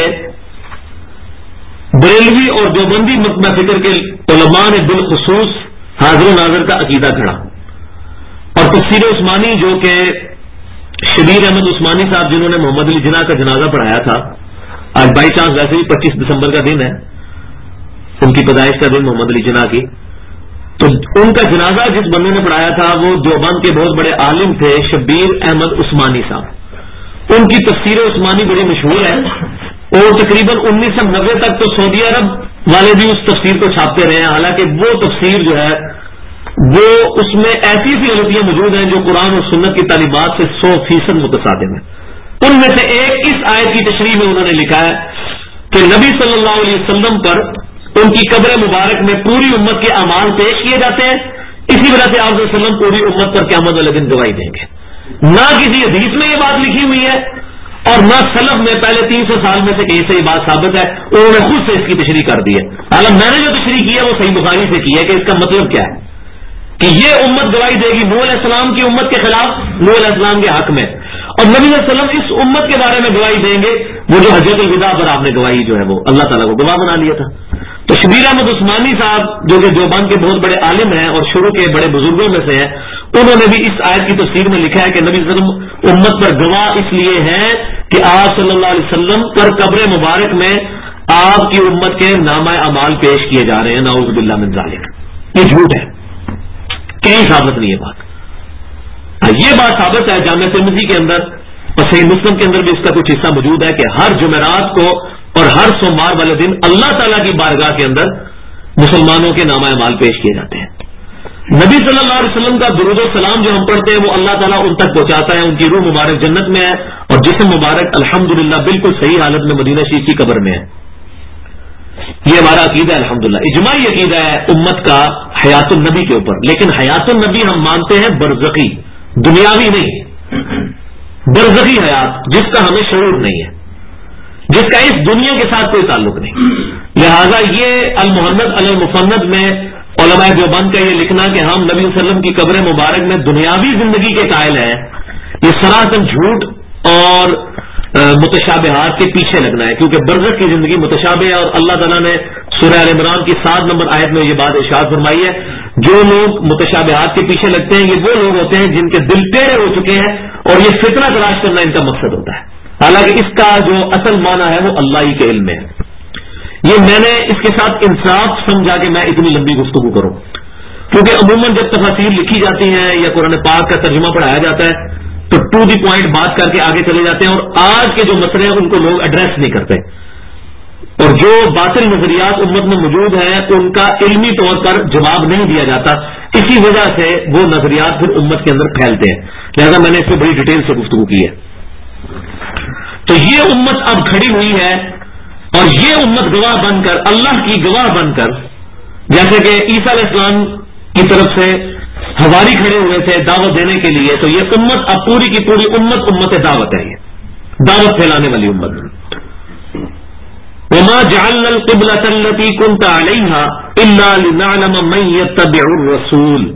S1: بریلوی اور دیوبندی مکتبہ فکر کے علماء نے بالخصوص حاضر و ناظر کا عقیدہ کھڑا، اور تفسیر عثمانی جو کہ شبیر احمد عثمانی صاحب جنہوں نے محمد علی جناح کا جنازہ پڑھایا تھا، آج بائی چانس ویسے بھی 25 دسمبر کا دن ہے، ان کی پیدائش کا دن محمد علی جناح کی، تو ان کا جنازہ جس بندے نے پڑھایا تھا وہ دیوبند کے بہت بڑے عالم تھے شبیر احمد عثمانی صاحب۔ ان کی تفسیر عثمانی بڑی مشہور ہے، اور تقریباً 1990 تک تو سعودی عرب والے بھی اس تفسیر کو چھاپتے رہے ہیں، حالانکہ وہ تفسیر جو ہے وہ اس میں ایسی غلطیاں موجود ہیں جو قرآن اور سنت کی تعلیمات سے 100% متصادم ہیں۔ ان میں سے ایک اس آیت کی تشریح میں انہوں نے لکھا ہے کہ نبی صلی اللہ علیہ وسلم پر ان کی قبر مبارک میں پوری امت کے اعمال پیش کیے جاتے ہیں، اسی وجہ سے آپ صلی اللہ علیہ وسلم پوری امت پر قیامت والے دن گواہی دیں گے۔ نہ کسی حدیث میں یہ بات لکھی ہوئی ہے اور نہ سلف میں پہلے 300 سال میں سے کہیں سے یہ بات ثابت ہے، انہوں نے خود سے اس کی تشریح کر دی ہے۔ حالانکہ میں نے جو تشریح کی ہے وہ صحیح بخاری سے کی ہے کہ اس کا مطلب کیا ہے کہ یہ امت گواہی دے گی نوح علیہ السلام کی امت کے خلاف، نوح علیہ السلام کے حق میں، اور نبی صلی اللہ علیہ وسلم اس امت کے بارے میں گواہی دیں گے وہ جو حجۃ الوداع پر آپ نے گواہی جو ہے وہ اللہ تعالیٰ کو گواہ بنا لیا تھا۔ تو شبیر احمد عثمانی صاحب جو کہ دیوبند کے بہت بڑے عالم ہیں اور شروع کے بڑے بزرگوں میں سے ہیں، انہوں نے بھی اس آیت کی تفسیر میں لکھا ہے کہ نبی صلی اللہ علیہ وسلم امت پر گواہ اس لیے ہیں کہ آپ صلی اللہ علیہ وسلم پر قبر مبارک میں آپ کی امت کے نامہ اعمال پیش کیے جا رہے ہیں، نعوذ باللہ من ذالک۔ یہ جھوٹ ہے، کہیں ثابت نہیں ہے بات۔ یہ بات ثابت ہے جامع ترمذی کے اندر اور صحیح مسلم کے اندر بھی اس کا کچھ حصہ موجود ہے کہ ہر جمعرات کو اور ہر سوموار والے دن اللہ تعالیٰ کی بارگاہ کے اندر مسلمانوں کے نامہ اعمال پیش کیے جاتے ہیں۔ نبی صلی اللہ علیہ وسلم کا درود و سلام جو ہم پڑھتے ہیں وہ اللہ تعالیٰ ان تک پہنچاتا ہے. ان کی روح مبارک جنت میں ہے اور جسم مبارک الحمدللہ بالکل صحیح حالت میں مدینہ شریف کی قبر میں ہے. یہ ہمارا عقیدہ ہے الحمدللہ. اجماعی عقیدہ ہے امت کا حیات النبی کے اوپر. لیکن حیات النبی ہم مانتے ہیں برزخی، دنیاوی نہیں، برزخی حیات جس کا ہمیں شعور نہیں ہے، جس کا اس دنیا کے ساتھ کوئی تعلق نہیں. لہذا یہ المحنت المفند میں علماء دیوبند کا یہ لکھنا کہ ہم نبی صلی اللہ علیہ وسلم کی قبر مبارک میں دنیاوی زندگی کے قائل ہیں، یہ سراسر جھوٹ اور متشابہات کے پیچھے لگنا ہے. کیونکہ برزخ کی زندگی متشابہ ہے اور اللہ تعالیٰ نے سورہ آل عمران کی 7 نمبر آیت میں یہ بات ارشاد فرمائی ہے، جو لوگ متشابہات کے پیچھے لگتے ہیں یہ وہ لوگ ہوتے ہیں جن کے دل ٹیڑھے ہو چکے ہیں اور یہ فتنہ تلاش کرنا ان کا مقصد ہوتا ہے. حالانکہ اس کا جو اصل معنی ہے وہ اللہ ہی کے علم میں ہے. یہ میں نے اس کے ساتھ انصاف سمجھا کہ میں اتنی لمبی گفتگو کروں، کیونکہ عموماً جب تفاسیر لکھی جاتی ہیں یا قرآن پاک کا ترجمہ پڑھایا جاتا ہے تو ٹو دی پوائنٹ بات کر کے آگے چلے جاتے ہیں اور آج کے جو مسئلے ہیں ان کو لوگ ایڈریس نہیں کرتے، اور جو باطل نظریات امت میں موجود ہیں ان کا علمی طور پر جواب نہیں دیا جاتا. اسی وجہ سے وہ نظریات پھر امت کے اندر پھیلتے ہیں. لہذا میں نے اس پہ بڑی ڈیٹیل سے گفتگو کی ہے. تو یہ امت اب کھڑی ہوئی ہے اور یہ امت گواہ بن کر، اللہ کی گواہ بن کر، جیسے کہ عیسیٰ علیہ السلام کی طرف سے حواری کھڑے ہوئے تھے دعوت دینے کے لیے، تو یہ امت اب پوری کی پوری امت دعوت ہے، یہ دعوت پھیلانے والی امت. وما جعلنا القبلة التي كنت عليها الا لنعلم من يتبع الرسول،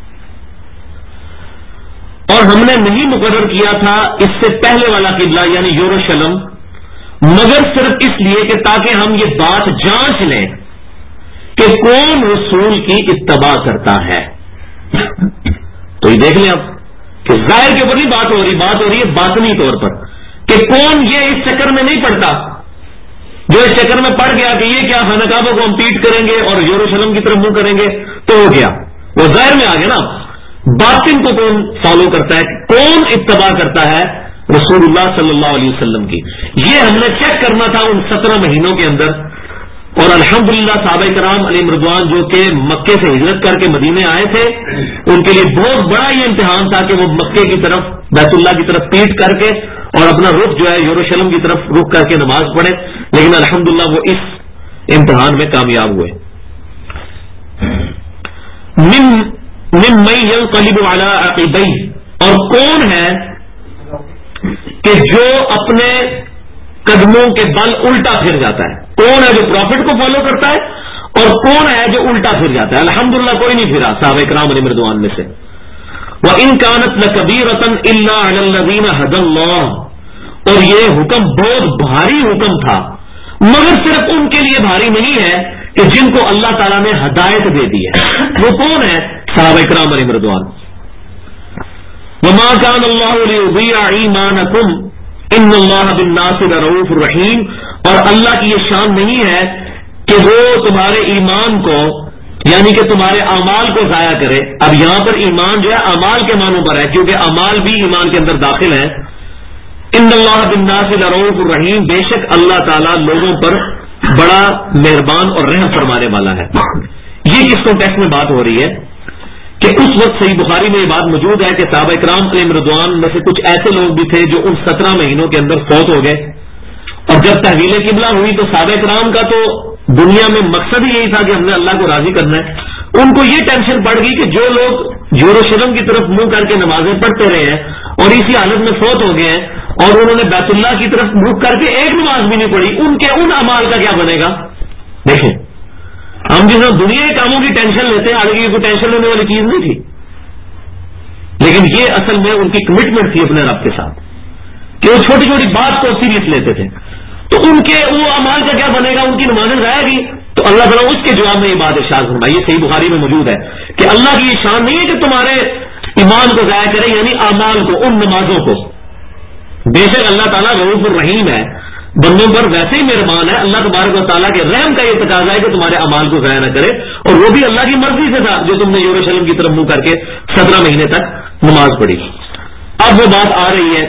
S1: اور ہم نے نہیں مقرر کیا تھا اس سے پہلے والا قبلہ یعنی یروشلم، مگر صرف اس لیے کہ تاکہ ہم یہ بات جانچ لیں کہ کون رسول کی اتباع کرتا ہے. تو یہ دیکھ لیں اب کہ ظاہر کے اوپر نہیں بات ہو رہی ہے باطنی طور پر کہ کون یہ اس چکر میں نہیں پڑتا جو اس چکر میں پڑ گیا کہ یہ کیا خانہ کعبہ کو ہم پیٹ کریں گے اور یروشلم کی طرف منہ کریں گے تو ہو گیا، وہ ظاہر میں آ گیا نا. باطن کو کون فالو کرتا ہے، کون اتباع کرتا ہے رسول اللہ صلی اللہ علیہ وسلم کی. یہ ہم نے چیک کرنا تھا ان 17 مہینوں کے اندر. اور الحمدللہ صحابہ کرام علیہ رضوان جو کہ مکے سے ہجرت کر کے مدینے آئے تھے، ان کے لیے بہت بڑا یہ امتحان تھا کہ وہ مکے کی طرف بیت اللہ کی طرف پیٹ کر کے اور اپنا رخ جو ہے یروشلم کی طرف رخ کر کے نماز پڑھے. لیکن الحمدللہ وہ اس امتحان میں کامیاب ہوئے. من ينقلب على عقبيه، اور کون ہے کہ جو اپنے قدموں کے بل الٹا پھر جاتا ہے؟ کون ہے جو پروفٹ کو فالو کرتا ہے اور کون ہے جو الٹا پھر جاتا ہے؟ الحمدللہ کوئی نہیں پھرا صحابہ کرام علیہ رضوان میں سے. وَإِن كَانَتْ لَكَبِيرَةً إِلَّا عَلَى الَّذِينَ هَدَى اللَّهُ، اور یہ حکم بہت بھاری حکم تھا مگر صرف ان کے لیے بھاری نہیں ہے کہ جن کو اللہ تعالیٰ نے ہدایت دے دی ہے. وہ کون ہے؟ صحابہ کرام علیہ رضوان. وَمَا كَانَ اللَّهُ لِيُضِيعَ إِيمَانَكُمْ إِنَّ اللَّهَ بِالنَّاسِ لَرَءُوفٌ رَحِيمٌ، اور اللہ کی یہ شان نہیں ہے کہ وہ تمہارے ایمان کو یعنی کہ تمہارے اعمال کو ضائع کرے. اب یہاں پر ایمان جو ہے اعمال کے معنوں پر ہے کیونکہ اعمال بھی ایمان کے اندر داخل ہیں. ان اللہ بالناس لرؤوف رحیم، بے شک اللہ تعالیٰ لوگوں پر بڑا مہربان اور رحم فرمانے والا ہے. یہ کس کانٹیکسٹ میں بات ہو رہی ہے کہ اس وقت صحیح بخاری میں یہ بات موجود ہے کہ صحابہ کرام علیہ رضوان میں سے کچھ ایسے لوگ بھی تھے جو ان 17 مہینوں کے اندر فوت ہو گئے. اور جب تحویل قبلہ ہوئی تو صحابہ کرام کا تو دنیا میں مقصد ہی یہی تھا کہ ہم نے اللہ کو راضی کرنا ہے. ان کو یہ ٹینشن پڑ گئی کہ جو لوگ یروشلم کی طرف منہ کر کے نمازیں پڑھتے رہے ہیں اور اسی حالت میں فوت ہو گئے ہیں اور انہوں نے بیت اللہ کی طرف منہ کر کے ایک نماز بھی نہیں پڑھی، ان کے ان اعمال کا کیا بنے گا؟ دیکھیں ہم جس دنیا کے کاموں کی ٹینشن لیتے ہیں، حالانکہ یہ کوئی ٹینشن لینے والی چیز نہیں تھی، لیکن یہ اصل میں ان کی کمٹمنٹ تھی اپنے رب کے ساتھ کہ وہ چھوٹی چھوٹی بات کو سیریس لیتے تھے. تو ان کے وہ اعمال کا کیا بنے گا؟ ان کی نمازیں ضائع گئی. تو اللہ تعالیٰ اس کے جواب میں یہ بات ارشاد فرمائی، یہ صحیح بخاری میں موجود ہے کہ اللہ کی یہ شان نہیں ہے کہ تمہارے ایمان کو ضائع کرے یعنی اعمال کو، ان نمازوں کو. بے شک اللہ تعالیٰ رؤوف الرحیم ہے، بندوں پر ویسے ہی مہربان ہے. اللہ تبارک و تعالیٰ کے رحم کا یہ تقاضا ہے کہ تمہارے اعمال کو ضائع نہ کرے، اور وہ بھی اللہ کی مرضی سے تھا جو تم نے یروشلم کی طرف منہ کر کے 17 مہینے تک نماز پڑھی. اب وہ بات آ رہی ہے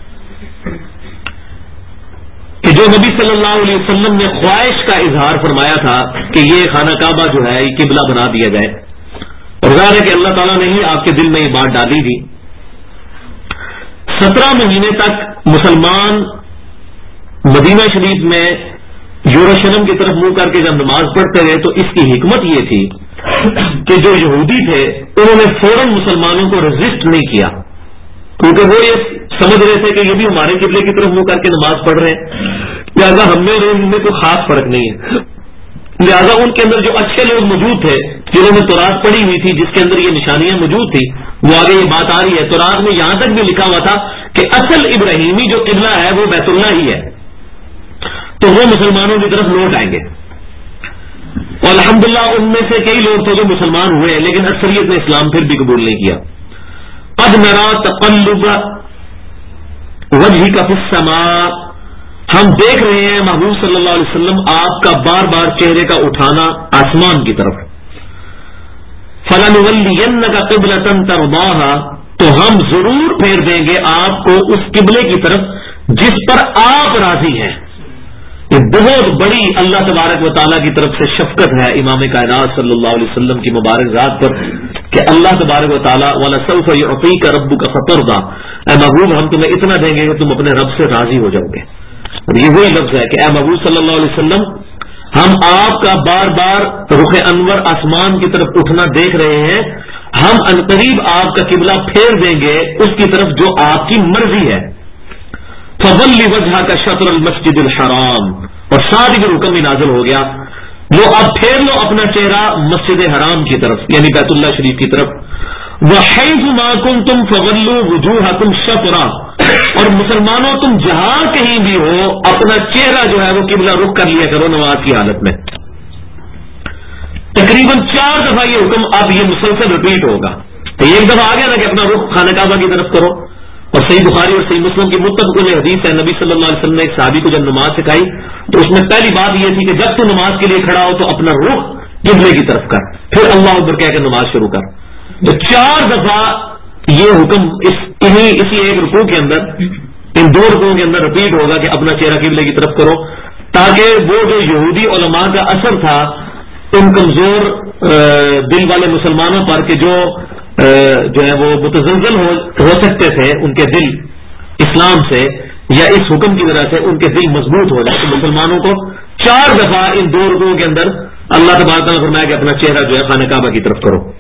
S1: کہ جو نبی صلی اللہ علیہ وسلم نے خواہش کا اظہار فرمایا تھا کہ یہ خانہ کعبہ جو ہے یہ قبلہ بنا دیا جائے، اور ظاہر ہے کہ اللہ تعالیٰ نے ہی آپ کے دل میں یہ بات ڈالی تھی. 17 مہینے تک مسلمان مدینہ شریف میں یروشلم کی طرف منہ کر کے جب نماز پڑھتے رہے تو اس کی حکمت یہ تھی کہ جو یہودی تھے انہوں نے فوراً مسلمانوں کو رزسٹ نہیں کیا، کیونکہ وہ یہ سمجھ رہے تھے کہ یہ بھی ہمارے قبلے کی طرف منہ کر کے نماز پڑھ رہے ہیں، لہٰذا ہم میں اور ان میں کوئی خاص فرق نہیں ہے. لہٰذا ان کے اندر جو اچھے لوگ موجود تھے جنہوں نے تورات پڑھی ہوئی تھی، جس کے اندر یہ نشانیاں موجود تھی، وہ آگے یہ بات آ رہی ہے. تورات میں یہاں تک بھی لکھا ہوا تھا کہ اصل ابراہیمی جو قبلہ ہے وہ بیت اللہ ہی ہے، تو وہ مسلمانوں کی طرف لوٹ آئیں گے. اور الحمدللہ ان میں سے کئی لوگ تھے جو مسلمان ہوئے، لیکن اکثریت نے اسلام پھر بھی قبول نہیں کیا. قد نرا تقلب وجهك في السماء، ہم دیکھ رہے ہیں محبوب صلی اللہ علیہ وسلم آپ کا بار بار چہرے کا اٹھانا آسمان کی طرف. فلنولینک قبلۃ ترضاها، تو ہم ضرور پھیر دیں گے آپ کو اس قبلے کی طرف جس پر آپ راضی ہیں. یہ بہت بڑی اللہ تبارک و تعالیٰ کی طرف سے شفقت ہے امام کائنات صلی اللہ علیہ وسلم کی مبارک ذات پر کہ اللہ تبارک و تعالیٰ وَلَسَوْفَ يُعْطِيكَ رَبُّكَ فَتَرْضَىٰ، اے محبوب ہم تمہیں اتنا دیں گے کہ تم اپنے رب سے راضی ہو جاؤ گے. اور یہ وہی لفظ ہے کہ اے محبوب صلی اللہ علیہ وسلم ہم آپ کا بار بار رخ انور آسمان کی طرف اٹھنا دیکھ رہے ہیں، ہم عنقریب آپ کا قبلہ پھیر دیں گے اس کی طرف جو آپ کی مرضی ہے. فَوَلِّ وَجْهَكَ شَطْرَ الْمَسْجِدِ الْحَرَامِ، اور ساتھ ہی حکم بھی نازل ہو گیا وہ اب پھیر لو اپنا چہرہ مسجد حرام کی طرف یعنی بیت اللہ شریف کی طرف. وَحَيْثُ مَا كُنتُمْ فَوَلُّوا وُجُوهَكُمْ شَطْرَهُ، اور مسلمانوں تم جہاں کہیں بھی ہو اپنا چہرہ جو ہے وہ قبلہ رخ کر لیا کرو نماز کی حالت میں. تقریباً 4 دفعہ یہ حکم اب یہ مسلسل ریپیٹ ہوگا. تو ایک دفعہ آ گیا نا کہ اپنا رخ خانہ کعبہ کی طرف کرو، اور صحیح بخاری اور صحیح مسلم کی متفق حدیث ہے نبی صلی اللہ علیہ وسلم نے ایک صحابی کو جب نماز سکھائی تو اس میں پہلی بات یہ تھی کہ جب تو نماز کے لیے کھڑا ہو تو اپنا رخ قبلے کی طرف کر، پھر اللہ اکبر کہہ کے نماز شروع کر. تو 4 دفعہ یہ حکم اسی ایک رکوع کے اندر، ان 2 رکوعوں کے اندر ریپیٹ ہوگا کہ اپنا چہرہ قبلے کی طرف کرو، تاکہ وہ جو یہودی علماء کا اثر تھا ان کمزور دل والے مسلمانوں پر کہ جو ہے وہ متزلزل ہو سکتے تھے ان کے دل اسلام سے یا اس حکم کی وجہ سے ان کے دل مضبوط ہو جائے، تو مسلمانوں کو 4 دفعہ ان 2 رکوعوں کے اندر اللہ تبارک تعالیٰ نے فرمایا کہ اپنا چہرہ جو ہے خانہ کعبہ کی طرف کرو.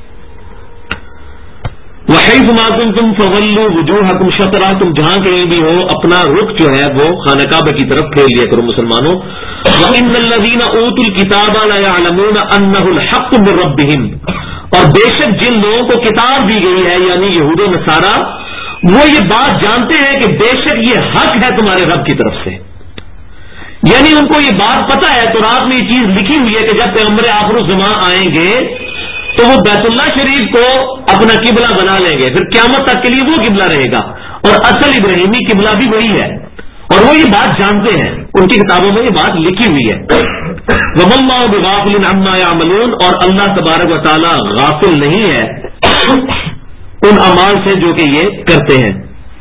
S1: وَحَيْثُ مَا كُنتُمْ فَوَلُّوا وُجُوهَكُمْ شَطْرَهُ، تم جہاں کہیں بھی ہو اپنا رخ جو ہے وہ خانہ کعبہ کی طرف پھیر لیا کرو مسلمانوں. وَإِنَّ الَّذِينَ أُوتُوا الْكِتَابَ لَيَعْلَمُونَ أَنَّهُ الْحَقُّ مِنْ رَبِّهِمْ، اور بے شک جن لوگوں کو کتاب دی گئی ہے یعنی یہود و نصارہ وہ یہ بات جانتے ہیں کہ بے شک یہ حق ہے تمہارے رب کی طرف سے. یعنی ان کو یہ بات پتا ہے، تو رات میں یہ چیز لکھی ہوئی ہے کہ جب پیغمبر آخر الزمان آئیں گے تو وہ بیت اللہ شریف کو اپنا قبلہ بنا لیں گے، پھر قیامت تک کے لیے وہ قبلہ رہے گا، اور اصل ابراہیمی قبلہ بھی وہی ہے، اور وہ یہ بات جانتے ہیں، ان کی کتابوں میں یہ بات لکھی ہوئی ہے. وَمَا اللَّهُ بِغَافِلٍ عَمَّا يَعْمَلُونَ، اور اللہ تبارک و تعالی غافل نہیں ہے ان اعمال سے جو کہ یہ کرتے ہیں.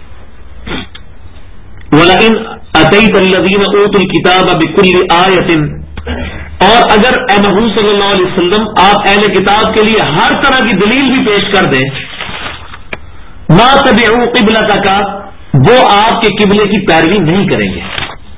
S1: وَلَئِنْ أَتَيْتَ الَّذِينَ أُوتُوا الْكِتَابَ بِكُلِّ آيَةٍ، اور اگر اے محبوب صلی اللہ علیہ وسلم آپ اہل کتاب کے لیے ہر طرح کی دلیل بھی پیش کر دیں، مَا تَبِعُوا قِبْلَتَكَ، وہ آپ کے قبلے کی پیروی نہیں کریں گے،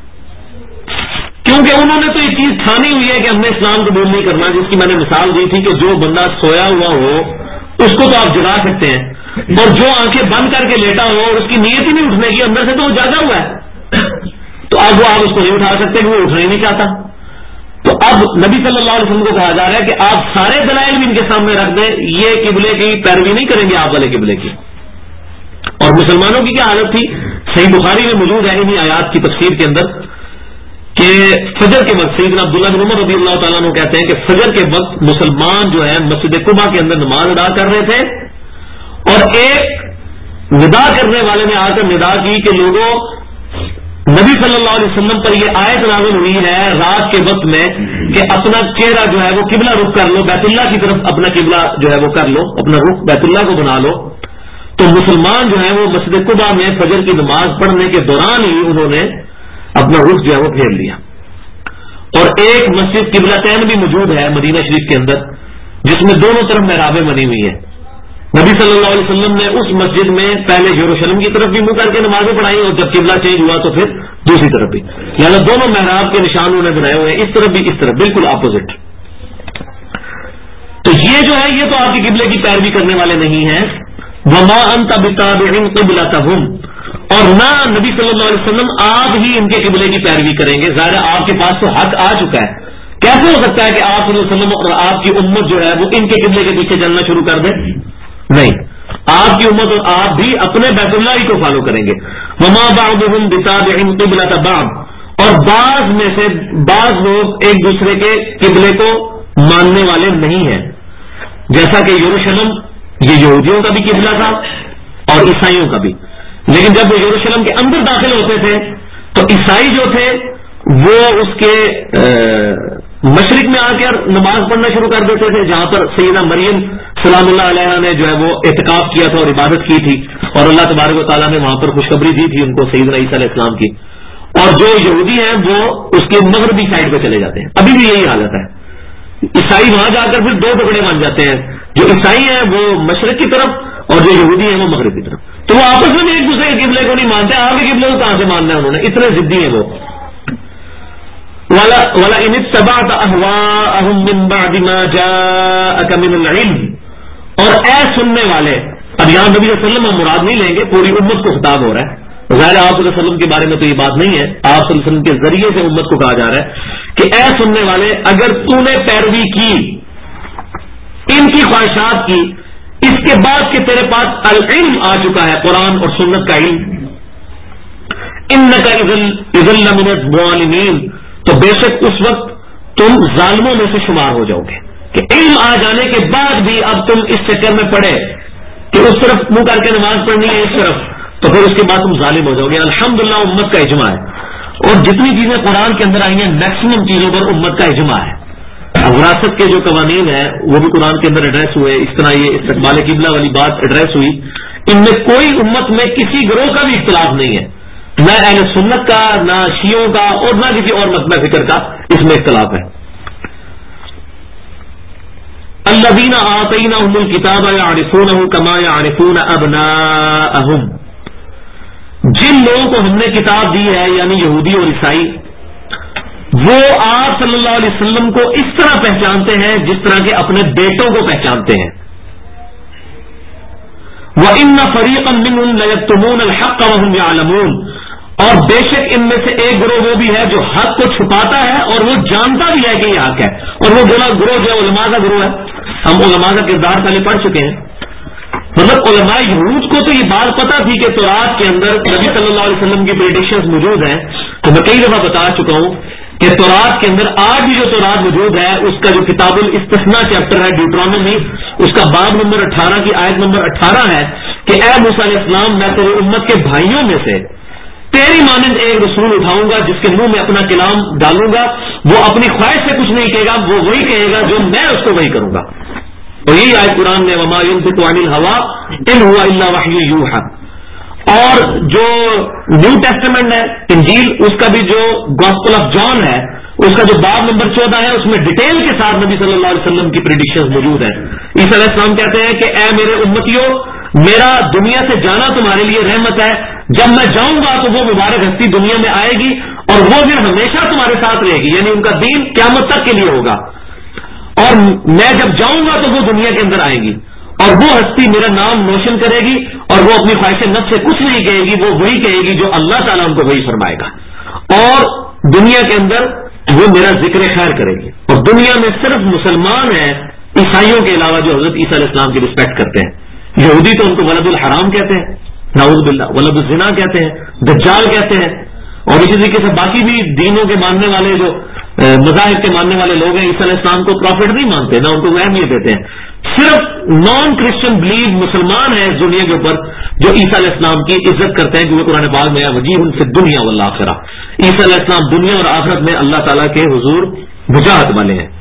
S1: کیونکہ انہوں نے تو یہ چیز ٹھانی ہوئی ہے کہ ہم نے اسلام قبول نہیں کرنا، جس کی میں نے مثال دی تھی کہ جو بندہ سویا ہوا ہو اس کو تو آپ جگا سکتے ہیں، اور جو آنکھیں بند کر کے لیٹا ہو اور اس کی نیت ہی نہیں اٹھنے کی، اندر سے تو وہ جاگا ہوا ہے، تو اب وہ آپ اس کو نہیں اٹھا سکتے کہ وہ اٹھنا ہی نہیں چاہتا. تو اب نبی صلی اللہ علیہ وسلم کو کہا جا رہا ہے کہ آپ سارے دلائل بھی ان کے سامنے رکھ دیں، یہ قبلے کی پیروی نہیں کریں گے آپ والے قبلے کی. اور مسلمانوں کی کیا حالت تھی، صحیح بخاری میں موجود ہے انہی آیات کی تفسیر کے اندر کہ فجر کے وقت سیدنا عبداللہ بن عمر رضی اللہ تعالیٰ عنہ کہتے ہیں کہ فجر کے وقت مسلمان جو ہے مسجد قباء کے اندر نماز ادا کر رہے تھے، اور ایک ندا کرنے والے نے آ کر ندا کی کہ لوگوں نبی صلی اللہ علیہ وسلم پر یہ آیت نازل ہوئی ہے رات کے وقت میں کہ اپنا چہرہ جو ہے وہ قبلہ رخ کر لو، بیت اللہ کی طرف اپنا قبلہ جو ہے وہ کر لو، اپنا رخ بیت اللہ کو بنا لو. تو مسلمان جو ہے وہ مسجد قباء میں فجر کی نماز پڑھنے کے دوران ہی انہوں نے اپنا رخ جو ہے وہ پھیر لیا. اور ایک مسجد قبلتین بھی موجود ہے مدینہ شریف کے اندر، جس میں دونوں طرف محرابیں بنی ہوئی ہیں. نبی صلی اللہ علیہ وسلم نے اس مسجد میں پہلے یروشلم کی طرف بھی منہ کر کے نمازیں پڑھائی اور جب قبلہ چینج ہوا تو پھر دوسری طرف بھی. لہٰذا دونوں محراب کے نشان انہوں نے بنائے ہوئے ہیں, اس طرف بھی اس طرف, بالکل اپوزٹ. تو یہ جو ہے یہ تو آپ کی قبلے کی پیروی کرنے والے نہیں ہیں. وما انت بتابع قبلتهم, اور نہ نبی صلی اللہ علیہ وسلم آپ ہی ان کے قبلے کی پیروی کریں گے. ظاہر آپ کے پاس تو حق آ چکا ہے, کیسے ہو سکتا ہے کہ آپ صلی اللہ علیہ وسلم اور آپ کی امت جو ہے وہ ان کے قبلے کے پیچھے چلنا شروع کر دے؟ نہیں, آپ کی امت اور آپ بھی اپنے بیت اللہ ہی کو فالو کریں گے. وما بعضهم بتابع قبلۃ بعض, اور بعض میں سے بعض لوگ ایک دوسرے کے قبلے کو ماننے والے نہیں ہیں. جیسا کہ یروشلم یہ یہودیوں کا بھی قبلہ تھا اور عیسائیوں کا بھی, لیکن جب وہ یروشلم کے اندر داخل ہوتے تھے تو عیسائی جو تھے وہ اس کے مشرق میں آ کر نماز پڑھنا شروع کر دیتے تھے, جہاں پر سیدہ مریم سلام اللہ علیہ نے جو ہے وہ اعتکاف کیا تھا اور عبادت کی تھی, اور اللہ تبارک و تعالیٰ نے وہاں پر خوشخبری دی تھی ان کو سیدنا عیسیٰ علیہ السلام کی. اور جو یہودی ہیں وہ اس کے مغربی سائڈ پہ چلے جاتے ہیں, ابھی بھی یہی حالت ہے. عیسائی وہاں جا کر پھر دو ٹکڑے بن جاتے ہیں, جو عیسائی ہیں وہ مشرق کی طرف اور جو یہودی ہیں وہ مغرب کی طرف. تو وہ آپس میں ایک دوسرے کے قبلے کو نہیں مانتے. آپ کے قبلے کو کہاں سے ماننا ہے انہوں نے, اتنے ضدی ہیں وہ. وَلَئِنِ اتَّبَعْتَ أَهْوَاءَهُم مِّن بَعْدِ مَا جَاءَكَ مِنَ الْعِلْمِ, اور اے سننے والے, اب یہاں نبی صلی اللہ علیہ وسلم ہم مراد نہیں لیں گے, پوری امت کو خطاب ہو رہا ہے. ظاہر آپ صلی اللہ علیہ وسلم کے بارے میں تو یہ بات نہیں ہے, آپ صلی اللہ علیہ وسلم کے ذریعے سے امت کو کہا جا رہا ہے کہ اے سننے والے, اگر تو نے پیروی کی ان کی خواہشات کی, اس کے بعد کہ تیرے پاس العلم آ چکا ہے, قرآن اور سنت کا علم, انک اذا لمن الظالمین, تو بے شک اس وقت تم ظالموں میں سے شمار ہو جاؤ گے. کہ علم آ جانے کے بعد بھی اب تم اس چکر میں پڑے کہ اس طرف منہ کر کے نماز پڑھنی ہے اس طرف, تو پھر اس کے بعد تم ظالم ہو جاؤ گے. الحمدللہ امت کا اجماع ہے, اور جتنی چیزیں قرآن کے اندر آئی ہیں میکسیمم چیزوں پر امت کا اجماع ہے. وراثت کے جو قوانین ہیں وہ بھی قرآن کے اندر ایڈریس ہوئے, اس طرح یہ استقبال قبلہ والی بات ایڈریس ہوئی. ان میں کوئی امت میں کسی گروہ کا بھی اختلاف نہیں ہے, نہ اہل سنت کا, نہ شیعوں کا, اور نہ کسی اور مذہب فکر کا اس میں اختلاف ہے. الذین آتیناہم الکتاب یعرفونہ کما یعرفون ابناءہم, جن لوگوں کو ہم نے کتاب دی ہے یعنی یہودی اور عیسائی, وہ آپ صلی اللہ علیہ وسلم کو اس طرح پہچانتے ہیں جس طرح کے اپنے بیٹوں کو پہچانتے ہیں. وَإِنَّ فَرِيقًا مِّنْهُمْ لَيَكْتُمُونَ الْحَقَّ وَهُمْ يَعْلَمُونَ, اور بے شک ان میں سے ایک گروہ وہ بھی ہے جو حق کو چھپاتا ہے اور وہ جانتا بھی ہے کہ یہ حق ہے. اور وہ گروہ جو علماء کا گروہ ہے, ہم علماء کا کردار پہلے پڑھ چکے ہیں. مطلب علماء یہود کو تو یہ بات پتا تھی کہ تورات کے اندر نبی صلی اللہ علیہ وسلم کی پریڈکشنز موجود ہیں. تو میں کئی دفعہ بتا چکا ہوں کہ تورات کے اندر آج بھی جو تورات موجود ہے اس کا جو کتاب الاستثناء چیپٹر ہے ڈیوٹرانومی, اس کا باب نمبر 18 کی آیت نمبر 18 ہے کہ اے موسیٰ علیہ السلام, میں تیری امت کے بھائیوں میں سے تیری مانند ایک رسول اٹھاؤں گا جس کے منہ میں اپنا کلام ڈالوں گا, وہ اپنی خواہش سے کچھ نہیں کہے گا, وہ وہی کہے گا جو میں اس کو وہی کروں گا. اور یہی آیت قرآن نے وما ينطق عن الهوى ان هو الا وحی یوحى. اور جو نیو ٹیسٹمنٹ ہے انجیل, اس کا بھی جو گاسپل آف جان ہے اس کا جو باب نمبر 14 ہے, اس میں ڈیٹیل کے ساتھ نبی صلی اللہ علیہ وسلم کی پریڈکشنز موجود ہیں. عیسیٰ علیہ السلام کہتے ہیں کہ اے میرے امتیوں, میرا دنیا سے جانا تمہارے لیے رحمت ہے, جب میں جاؤں گا تو وہ مبارک ہستی دنیا میں آئے گی اور وہ پھر ہمیشہ تمہارے ساتھ رہے گی, یعنی ان کا دین قیامت تک کے لیے ہوگا. اور میں جب جاؤں گا تو وہ دنیا کے اندر آئے گی اور وہ ہستی میرا نام روشن کرے گی اور وہ اپنی خواہش نفس سے کچھ نہیں کہے گی, وہ وہی کہے گی جو اللہ تعالیٰ ان کو وہی فرمائے گا, اور دنیا کے اندر وہ میرا ذکر خیر کرے گی. اور دنیا میں صرف مسلمان ہیں عیسائیوں کے علاوہ جو حضرت عیسیٰ علیہ السلام کی رسپیکٹ کرتے ہیں. یہودی تو ان کو ولد الحرام کہتے ہیں, نعوذ باللہ, ولد الزنا کہتے ہیں, دجال کہتے ہیں, اور اسی طریقے سے باقی بھی دینوں کے ماننے والے جو مذاہب کے ماننے والے لوگ ہیں عیسیٰ علیہ السلام کو پروفٹ نہیں مانتے, نہ ان کو وہ اہمیت دیتے ہیں. صرف نان کرسچن بلیو مسلمان ہیں اس دنیا کے اوپر جو عیسیٰ علیہ السلام کی عزت کرتے ہیں, کیونکہ قرآن پاک میں وجیہ فی الدنیا والآخرہ, عیسیٰ علیہ السلام دنیا اور آخرت میں اللہ تعالیٰ کے حضور وجاہت والے ہیں.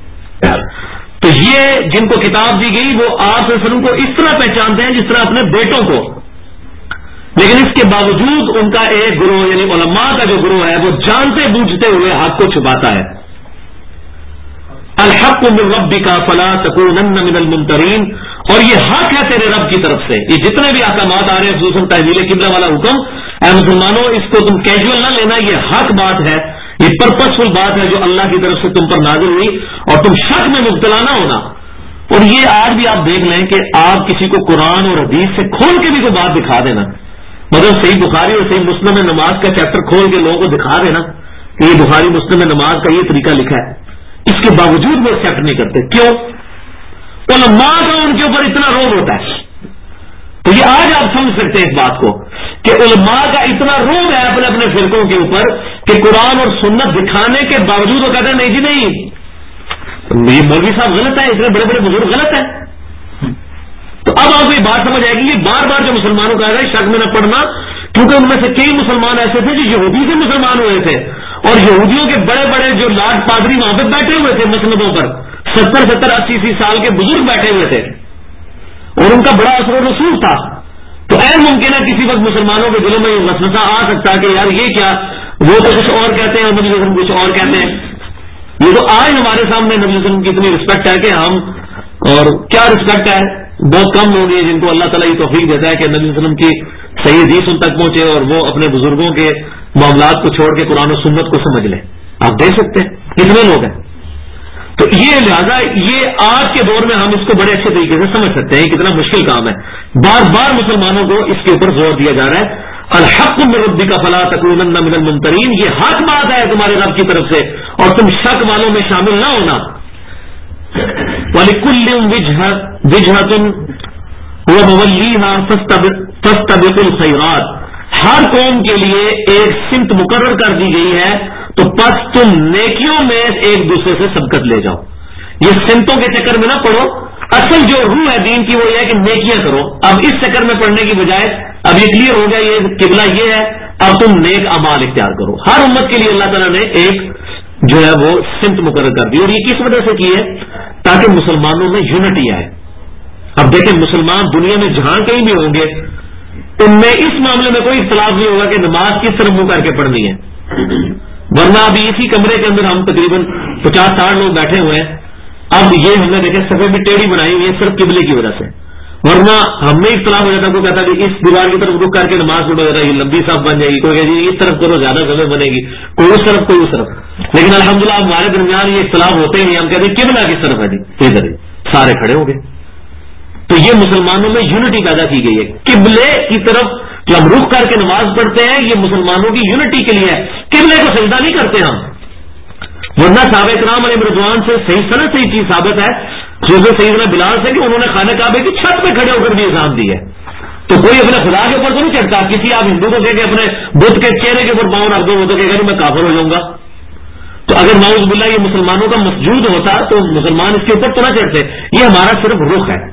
S1: تو یہ جن کو کتاب دی گئی وہ آپ صلی اللہ علیہ وسلم کو اس طرح پہچانتے ہیں جس طرح اپنے بیٹوں کو, لیکن اس کے باوجود ان کا ایک گروہ یعنی علماء کا جو گروہ ہے وہ جانتے بوجھتے ہوئے حق کو چھپاتا ہے. الحق من ربک فلا تکونن من الممترین، اور یہ حق ہے تیرے رب کی طرف سے. یہ جتنے بھی احکامات آ رہے ہیں خصوصاً تحویل قبلہ والا حکم، اے مسلمانوں اس کو تم کیجول نہ لینا، یہ حق بات ہے، یہ پرپسفل بات ہے جو اللہ کی طرف سے تم پر نازل ہوئی، اور تم شک میں مبتلا نہ ہونا. اور یہ آج بھی آپ دیکھ لیں کہ آپ کسی کو قرآن اور حدیث سے کھول کے بھی کوئی بات دکھا دینا، مگر صحیح بخاری اور صحیح مسلم میں نماز کا چیپٹر کھول کے لوگوں کو دکھا دینا کہ یہ بخاری مسلم میں نماز کا یہ طریقہ لکھا ہے، اس کے باوجود وہ ایکسپٹ نہیں کرتے. کیوں؟ علماء کا ان کے اوپر اتنا روب ہوتا ہے. تو یہ آج آپ سمجھ سکتے ہیں اس بات کو کہ علماء کا اتنا روب ہے اپنے اپنے فرقوں کے اوپر کہ قرآن اور سنت دکھانے کے باوجود وہ کہتے ہیں نہیں جی نہیں، یہ مولوی صاحب غلط ہے، اتنے بڑے بڑے بزرگ غلط ہے. تو اب آپ کو یہ بات سمجھ آئے گی، یہ بار بار جو مسلمانوں کا ہے شک میں نہ پڑنا، کیونکہ ان میں سے کئی مسلمان ایسے تھے جو یہودی سے مسلمان ہوئے تھے، اور یہودیوں کے بڑے بڑے جو لاٹ پادری وہاں پہ بیٹھے ہوئے تھے مسندوں پر، 70 80 سال کے بزرگ بیٹھے ہوئے تھے، اور ان کا بڑا اثر و رسوخ تھا. تو عین ممکن ہے کسی وقت مسلمانوں کے دلوں میں یہ وسوسہ آ سکتا ہے کہ یار یہ کیا، وہ تو کچھ اور کہتے ہیں، نبی وسلم کچھ اور کہتے ہیں. یہ تو آج ہمارے سامنے نبی وسلم کی اتنی رسپیکٹ ہے کہ ہم، اور کیا رسپیکٹ ہے، بہت کم لوگ ہیں جن کو اللہ تعالیٰ یہ توفیق دیتا ہے کہ نبی وسلم کی صحیح حدیث ان تک پہنچے اور وہ اپنے بزرگوں کے معاملات کو چھوڑ کے قرآن و سنت کو سمجھ لیں. آپ دیکھ سکتے ہیں کتنے لوگ ہیں. تو یہ لہذا یہ آج کے دور میں ہم اس کو بڑے اچھے طریقے سے سمجھ سکتے ہیں کتنا مشکل کام ہے. بار بار مسلمانوں کو اس کے اوپر زور دیا جا رہا ہے، الحق من ربک فلا تکونن من الممترین، یہ حق بات ہے تمہارے رب کی طرف سے اور تم شک والوں میں شامل نہ ہونا. وَلِكُلٍّ وِجْهَةٌ هُوَ مُوَلِّيهَا فَاسْتَبِقُوا الْخَيْرَاتِ، ہر قوم کے لیے ایک سمت مقرر کر دی گئی ہے، تو پس تم نیکیوں میں ایک دوسرے سے سبقت لے جاؤ. یہ سمتوں کے چکر میں نہ پڑو، اصل جو روح ہے دین کی وہ یہ ہے کہ نیکیاں کرو. اب اس چکر میں پڑنے کی بجائے اب یہ کلیئر ہو گیا یہ قبلہ یہ ہے، اب تم نیک اعمال اختیار کرو. ہر امت کے لیے اللہ تعالیٰ نے ایک جو ہے وہ سمت مقرر کر دی، اور یہ کس وجہ سے کی ہے؟ تاکہ مسلمانوں میں یونٹی آئے. اب دیکھیں مسلمان دنیا میں جہاں کہیں بھی ہوں گے ان میں اس معاملے میں کوئی اختلاف نہیں ہوگا کہ نماز کس طرف منہ کر کے پڑھنی ہے. ورنہ ابھی اسی کمرے کے اندر ہم تقریباً 50-60 لوگ بیٹھے ہوئے ہیں. اب یہ ہم نے دیکھا سفید بھی ٹیڑھی بنائی ہوئی ہے صرف قبلے کی وجہ سے، ورنہ ہم میں اختلاف ہو جاتا، کوئی کہتا کہ اس دیوار کی طرف رک کر کے نماز پڑھو جاتا، یہ لمبی صاف بن جائے گی، کوئی کہ جی اس طرف کرو زیادہ سمے بنے گی، کوئی اس طرف کوئی اس طرف. لیکن الحمدللہ ہمارے درمیان یہ اختلاف ہوتے ہیں، ہم کہتے ہیں قبلہ کس طرف ہے جی، ادھر ہی سارے کھڑے ہو گئے. تو یہ مسلمانوں میں یونٹی پیدا کی گئی ہے. قبلے کی طرف جو ہم رخ کر کے نماز پڑھتے ہیں یہ مسلمانوں کی یونٹی کے لیے ہے، قبلے کو سجدہ نہیں کرتے ہم. ورنہ صحابہ کرام علیہ رضوان سے صحیح سند سے یہ چیز ثابت ہے جو سیدنا بلال سے کہ انہوں نے خانہ کعبے کی چھت پہ کھڑے ہو کر بھی اذان دی ہے. تو کوئی اپنے خدا کے اوپر تو نہیں چڑھتا. کسی آپ ہندو کو کہہ کے اپنے بت کے چہرے کے اوپر پاؤں رکھ دو، وہ تو کہے گا میں کافر ہو جاؤں گا. تو اگر نعوذ باللہ یہ مسلمانوں کا مسجود ہوتا تو مسلمان اس کے اوپر تو نہ چڑھتے. یہ ہمارا صرف رخ ہے،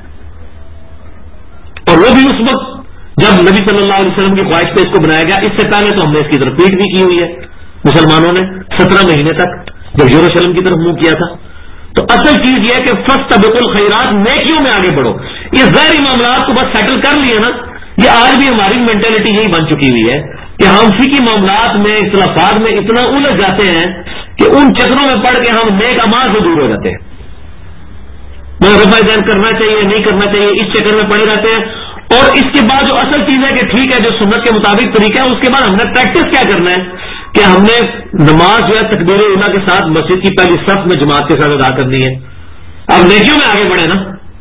S1: اور وہ بھی اس وقت جب نبی صلی اللہ علیہ وسلم کی خواہش پہ اس کو بنایا گیا. اس سے پہلے تو ہم نے اس کی طرف پیٹ بھی کی ہوئی ہے مسلمانوں نے 17 مہینے تک جب یروشلم کی طرف منہ کیا تھا. تو اصل چیز یہ ہے کہ فاستبقوا الخیرات، نیکیوں میں آگے بڑھو. یہ ظاہری معاملات کو بس سیٹل کر لیے نا. یہ آج بھی ہماری مینٹلٹی یہی بن چکی ہوئی ہے کہ ہم فقہی معاملات میں اختلافات میں اتنا الجھ جاتے ہیں کہ ان چکروں میں پڑ کے ہم نیک اعمال سے دور ہو جاتے ہیں. رفع دین کرنا چاہیے نہیں کرنا چاہیے اس چکر میں پڑے رہتے ہیں. اور اس کے بعد جو اصل چیز ہے کہ ٹھیک ہے جو سنت کے مطابق طریقہ ہے، اس کے بعد ہم نے پریکٹس کیا کرنا ہے کہ ہم نے نماز جو ہے تکبیر اولیٰ کے ساتھ مسجد کی پہلی صف میں جماعت کے ساتھ ادا کرنی ہے. اب نیکیوں میں آگے بڑھے نا.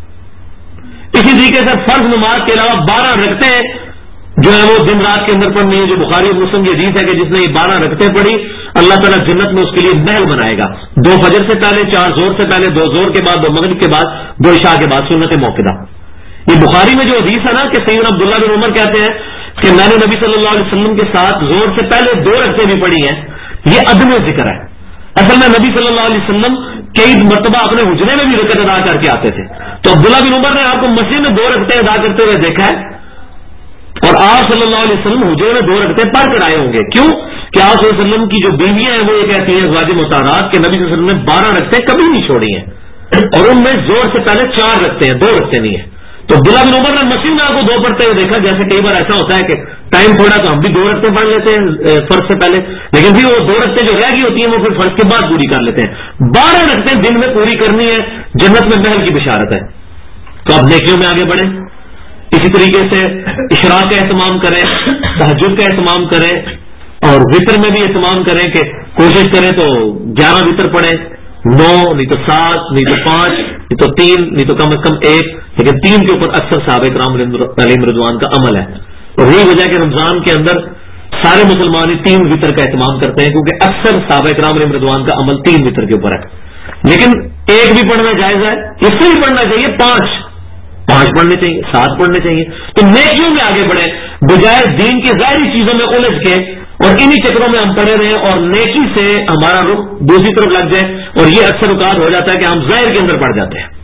S1: اسی طریقے سے فرض نماز کے علاوہ 12 رکعتیں جو ہے وہ دن رات کے اندر پڑھنی ہے. جو بخاری اور مسلم کی حدیث ہے کہ جس نے یہ 12 رکعتیں پڑھی اللہ تعالیٰ جنت میں اس کے لیے محل بنائے گا. 2 فجر سے پہلے، 4 زور سے پہلے، 2 زور کے بعد، 2 مغرب کے بعد، 2 عشاء کے بعد، سنت موقدہ. یہ بخاری میں جو حدیث ہے نا کہ سیدنا عبداللہ بن عمر کہتے ہیں کہ میں نے نبی صلی اللہ علیہ وسلم کے ساتھ زور سے پہلے 2 رکعتیں بھی پڑھی ہیں. یہ عدم ذکر ہے. اصل میں نبی صلی اللہ علیہ وسلم کئی مرتبہ اپنے حجرے میں بھی رکعت ادا کر کے آتے تھے. تو عبداللہ بن عمر نے آپ کو مسجد میں 2 رکعتیں ادا کرتے ہوئے دیکھا ہے، اور آپ صلی اللہ علیہ وسلم حجرے میں 2 رکعتیں پڑھ کر آئے ہوں گے. کیوں کہ آپ صلی اللہ علیہ وسلم کی جو بیویاں ہیں وہ یہ کہتی ہیں ازواج مطہرات کہ نبی صلی اللہ علیہ وسلم نے 12 رکعتیں کبھی نہیں چھوڑی ہیں، اور ان میں زور سے پہلے 4 رکعتیں ہیں، 2 رکعتیں نہیں ہیں. تو عبداللہ بن عمر نے مسجد میں آپ کو 2 پڑھتے ہوئے دیکھا. جیسے کئی بار ایسا ہوتا ہے کہ ٹائم تھوڑا تو ہم بھی 2 رکعتیں پڑھ لیتے ہیں فرض سے پہلے, لیکن پھر وہ 2 رکعتیں جو رہ گئی ہوتی ہیں وہ پھر فرض کے بعد پوری کر لیتے ہیں. 12 رکعتیں دن میں پوری کرنی ہے, جنت میں محل کی بشارت ہے. تو آپ نیکیوں میں آگے بڑھیں. اسی طریقے سے اشراق کا اہتمام کریں, تہجد کا اہتمام کریں, اور وطر میں بھی اہتمام کریں کہ کوشش کریں تو 11 وطر پڑھیں, 9 نہیں تو 7 نہیں تو 5 نہیں تو 3 نہیں تو کم از کم 1, لیکن 3 کے اوپر اکثر صحابہ کرام علیہم رضوان کا عمل ہے. اور یہی وجہ کہ رمضان کے اندر سارے مسلمان 3 وطر کا اہتمام کرتے ہیں, کیونکہ اکثر صحابہ کرام علیہم رضوان کا عمل 3 وطر کے اوپر ہے. لیکن 1 بھی پڑھنا جائز ہے, اس سے بھی پڑھنا چاہیے, 5 پڑھنے چاہیے, 7 پڑھنے چاہیے. تو نیکیوں میں آگے بڑھیں بجائے دین کی ظاہری چیزوں میں الجھ کے, اور انہی چکروں میں ہم پڑے رہیں اور نیکی سے ہمارا رخ دوسری طرف لگ جائے. اور یہ اکثر اوقات ہو جاتا ہے کہ ہم ظاہر کے اندر پڑ جاتے ہیں.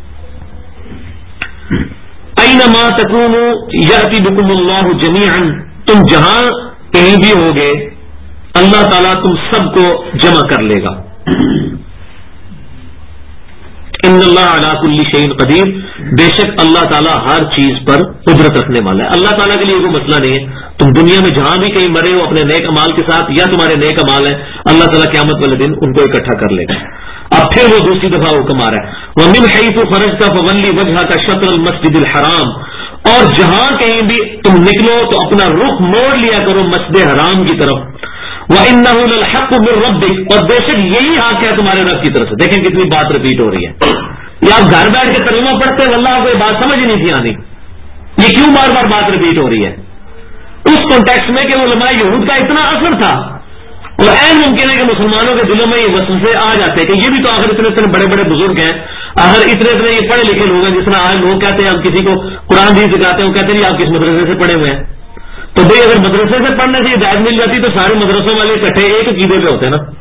S1: اینما تکونوا یأتی بکم اللہ جمیعا, تم جہاں کہیں بھی ہوگے اللہ تعالیٰ تم سب کو جمع کر لے گا. ان اللہ علی کل شیء قدیر, بے شک اللہ تعالیٰ ہر چیز پر قدرت رکھنے والا ہے. اللہ تعالیٰ کے لیے کوئی مسئلہ نہیں ہے. تم دنیا میں جہاں بھی کہیں مرے ہو اپنے نیک امال کے ساتھ, یا تمہارے نیک امال ہیں, اللہ تعالیٰ قیامت والے دن ان کو اکٹھا کر لے گا. اب پھر وہ دوسری دفعہ حکم آ رہا ہے, وَمِنْ حَيْثُ خَرَجْتَ فَوَلِّ وَجْهَكَ شَطْرَ الْمَسْجِدِ الْحَرَامِ, اور جہاں کہیں بھی تم نکلو تو اپنا رخ موڑ لیا کرو مسجد حرام کی طرف. وَإِنَّهُ لَلْحَقُّ مِنْ رَبِّكَ, اور بے شک یہی حق ہے تمہارے رب کی طرف سے. دیکھیں کتنی بات ریپیٹ ہو رہی ہے. یہ آپ گھر بیٹھ کے ترجمہ پڑھتے ہیں, واللہ آپ کو یہ بات سمجھ ہی نہیں تھی آنی, یہ کیوں بار بار بات ریپیٹ ہو رہی ہے. اس کانٹیکسٹ میں کہ علماء یہود کا اتنا اثر تھا, اور عین ممکن ہے کہ مسلمانوں کے دلوں میں یہ وسوسے آ جاتے ہیں کہ یہ بھی تو آخر اتنے بڑے بڑے بزرگ ہیں, آخر اتنے یہ پڑھے لکھے لوگ ہیں. جس طرح آج لوگ کہتے ہیں ہم کسی کو قرآن بھی سکھاتے ہیں, وہ کہتے ہیں آپ کس مدرسے سے پڑھے ہوئے ہیں. تو بھائی اگر مدرسے سے پڑھنے سے ہدایت مل جاتی تو سارے مدرسوں والے اکٹھے ایک عقیدے پہ ہوتے ہیں نا.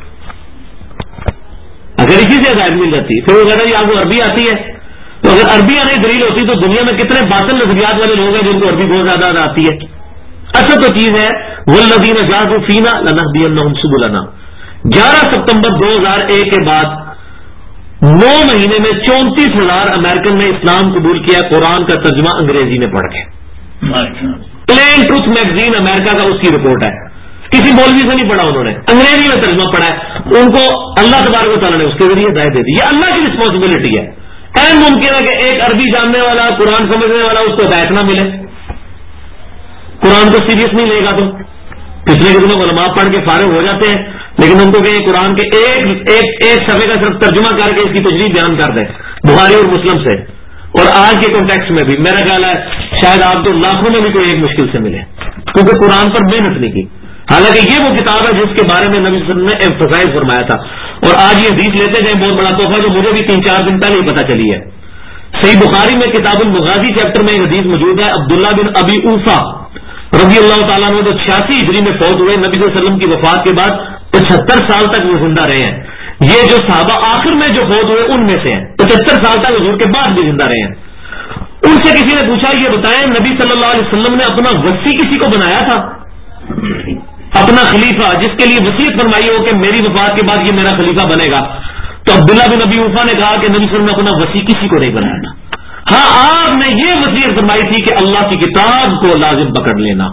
S1: اگر اسی سے ہدایت مل جاتی, پھر وہ کہتا ہے آپ کو عربی آتی ہے, تو اگر عربی آنے کی دلیل ہوتی تو دنیا میں کتنے باطل نظریات والے لوگ ہیں جن کو عربی بہت زیادہ آتی ہے. اصل تو چیز ہے والذین جاہدوا فینا لنہدینہم سبلنا. 11 ستمبر 2001 کے بعد 9 مہینے میں 34,000 امریکن نے اسلام قبول کیا, قرآن کا ترجمہ انگریزی میں پڑھ کے. پلین ٹروتھ میگزین امریکہ کا اس کی رپورٹ ہے, کسی مولوی سے نہیں پڑھا انہوں نے, انگریزی میں ترجمہ پڑھا ہے. ان کو اللہ تبارک و تعالیٰ نے اس کے ذریعے ہدایت دے دی. یہ اللہ کی رسپانسبلٹی ہے. اہم ممکن ہے کہ ایک عربی جاننے والا, قرآن سمجھنے والا, اس کو ہدایت نہ ملے, قرآن کو سیریس نہیں لے گا. تو پچھلے دنوں علماء پڑھ کے فارغ ہو جاتے ہیں, لیکن ان کو کہ قرآن کے ایک صفحے کا صرف ترجمہ کر کے اس کی تشریح بیان کر دیں بخاری اور مسلم سے. اور آج کے کانٹیکس میں بھی میرا خیال ہے شاید آپ کو لاکھوں میں بھی کوئی ایک مشکل سے ملے, کیونکہ قرآن پر محنت نہیں کی. حالانکہ یہ وہ کتاب ہے جس کے بارے میں نبی صلی اللہ علیہ وسلم نے ایمفسائز فرمایا تھا. اور آج یہ حدیث لیتے گئے بہت بڑا تحفہ جو مجھے بھی 3-4 دن پہلے ہی پتہ چلی ہے. صحیح بخاری میں کتاب المغازی چیپٹر میں ایک حدیث موجود ہے. عبداللہ بن ابی اوفا رضی اللہ تعالیٰ عنہ جو 86 ہجری میں فوت ہوئے, نبی صلی اللہ علیہ وسلم کی وفات کے بعد 75 سال تک وہ زندہ رہے ہیں. یہ جو صحابہ آخر میں جو فوت ہوئے ان میں سے ہیں, 75 سال تک حضور کے بعد بھی زندہ رہے ہیں. ان سے کسی نے پوچھا یہ بتائیں نبی صلی اللہ علیہ وسلم نے اپنا وصی کسی کو بنایا تھا, اپنا خلیفہ جس کے لیے وصیت فرمائی ہو کہ میری وفات کے بعد یہ میرا خلیفہ بنے گا؟ تو عبداللہ بن ابی اوفا نے کہا کہ نبی صلی اللہ علیہ وسلم نے اپنا وصی کسی کو نہیں بنایا تھا. ہاں آپ نے یہ وصیت فرمائی تھی کہ اللہ کی کتاب کو لازم پکڑ لینا.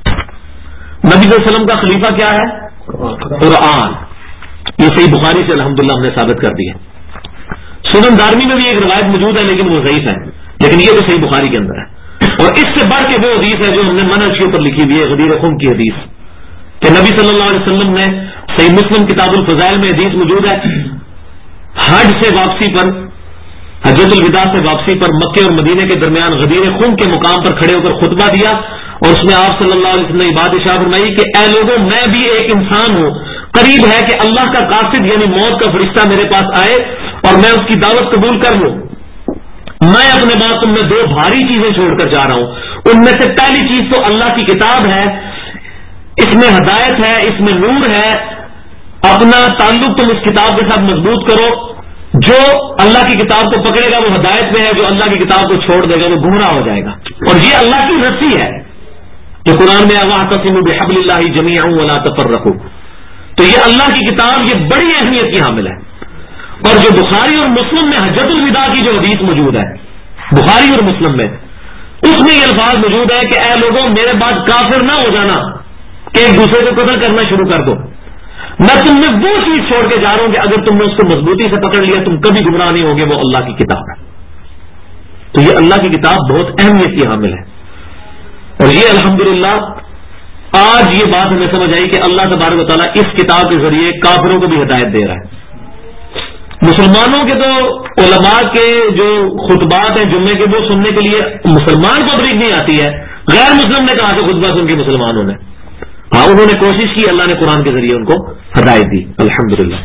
S1: نبی صلی اللہ علیہ وسلم کا خلیفہ کیا ہے؟ قرآن. یہ صحیح بخاری سے الحمدللہ ہم نے ثابت کر دی ہے. سنن دارمی میں بھی ایک روایت موجود ہے لیکن وہ ضعیف ہے, لیکن یہ تو صحیح بخاری کے اندر ہے. اور اس سے بڑھ کے وہ حدیث ہے جو ہم نے منہج کے اوپر لکھی ہوئی ہے, غدیر خم کی حدیث, کہ نبی صلی اللہ علیہ وسلم نے صحیح مسلم کتاب الفضائل میں حدیث موجود ہے, حج سے واپسی پر, حجۃ الوداع سے واپسی پر مکے اور مدینے کے درمیان غدیر خم کے مقام پر کھڑے ہو کر خطبہ دیا, اور اس میں آپ صلی اللہ علیہ وسلم نے بات ارشاد فرمائی کہ اے لوگوں میں بھی ایک انسان ہوں, قریب ہے کہ اللہ کا قاصد یعنی موت کا فرشتہ میرے پاس آئے اور میں اس کی دعوت قبول کر لوں. میں اپنے بعد تم میں 2 بھاری چیزیں چھوڑ کر جا رہا ہوں. ان میں سے پہلی چیز تو اللہ کی کتاب ہے, اس میں ہدایت ہے, اس میں نور ہے. اپنا تعلق تم اس کتاب کے ساتھ مضبوط کرو. جو اللہ کی کتاب کو پکڑے گا وہ ہدایت میں ہے, جو اللہ کی کتاب کو چھوڑ دے گا وہ گمراہ ہو جائے گا. اور یہ اللہ کی رسی ہے جو قرآن میں واعتصموا بحبل اللہ جمیعا ولا تفرقوا. تو یہ اللہ کی کتاب یہ بڑی اہمیت کی حامل ہے. اور جو بخاری اور مسلم میں حجۃ الوداع کی جو حدیث موجود ہے بخاری اور مسلم میں، اس میں یہ الفاظ موجود ہے کہ اے لوگوں میرے بعد کافر نہ ہو جانا کہ ایک دوسرے کو قتل کرنا شروع کر دو. میں تم میں وہ چیز چھوڑ کے جا رہا ہوں کہ اگر تم نے اس کو مضبوطی سے پکڑ لیا تم کبھی گمراہ نہیں ہوگے، وہ اللہ کی کتاب ہے. تو یہ اللہ کی کتاب بہت اہمیت کی حامل ہے. اور یہ الحمدللہ آج یہ بات ہمیں سمجھ آئی کہ اللہ تبارک و تعالیٰ اس کتاب کے ذریعے کافروں کو بھی ہدایت دے رہا ہے. مسلمانوں کے تو علماء کے جو خطبات ہیں جمعے کے وہ سننے کے لیے مسلمان کو بریک نہیں آتی ہے. غیر مسلم نے کہا کہ خطبہ سن کے مسلمانوں نے، ہاں انہوں نے کوشش کی، اللہ نے قرآن کے ذریعے ان کو ہدایت دی الحمدللہ.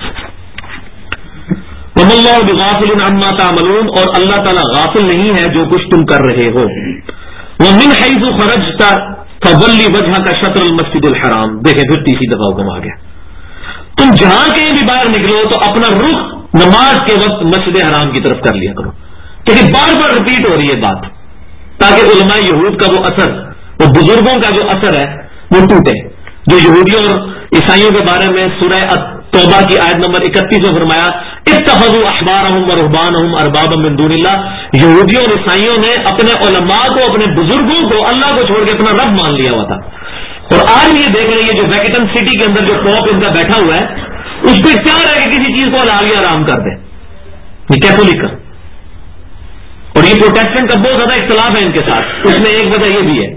S1: وما اللہ بغافل عما تعملون، اور اللہ تعالیٰ غافل نہیں ہے جو کچھ تم کر رہے ہو. ومن حیث خرجت فولی وجہک شطر المسجد الحرام، دیکھیں پھر تیسری دفعہ حکم آ گیا، تم جہاں کہیں بھی باہر نکلو تو اپنا رخ نماز کے وقت مسجد حرام کی طرف کر لیا کرو. لیکن بار بار ریپیٹ ہو رہی ہے بات تاکہ علماء یہود کا وہ اثر، وہ بزرگوں کا جو اثر ہے وہ ٹوٹے. جو یہودیوں اور عیسائیوں کے بارے میں سورہ توبہ کی آیت نمبر 31 میں فرمایا اتخذوا احبارهم ورهبانهم اربابا من دون اللہ، یہودیوں اور عیسائیوں نے اپنے علماء کو، اپنے بزرگوں کو اللہ کو چھوڑ کے اپنا رب مان لیا ہوا تھا. اور آج یہ دیکھ رہے ہیں جو ویٹیکن سٹی کے اندر جو پوپ ان کا بیٹھا ہوا ہے اس کو اختیار ہے کہ کسی چیز کو حلال یا حرام کر دے. یہ کیتھولک کا اور یہ پروٹیسٹنٹ کا بہت زیادہ اختلاف ہے ان کے ساتھ. اس میں ایک وجہ یہ بھی ہے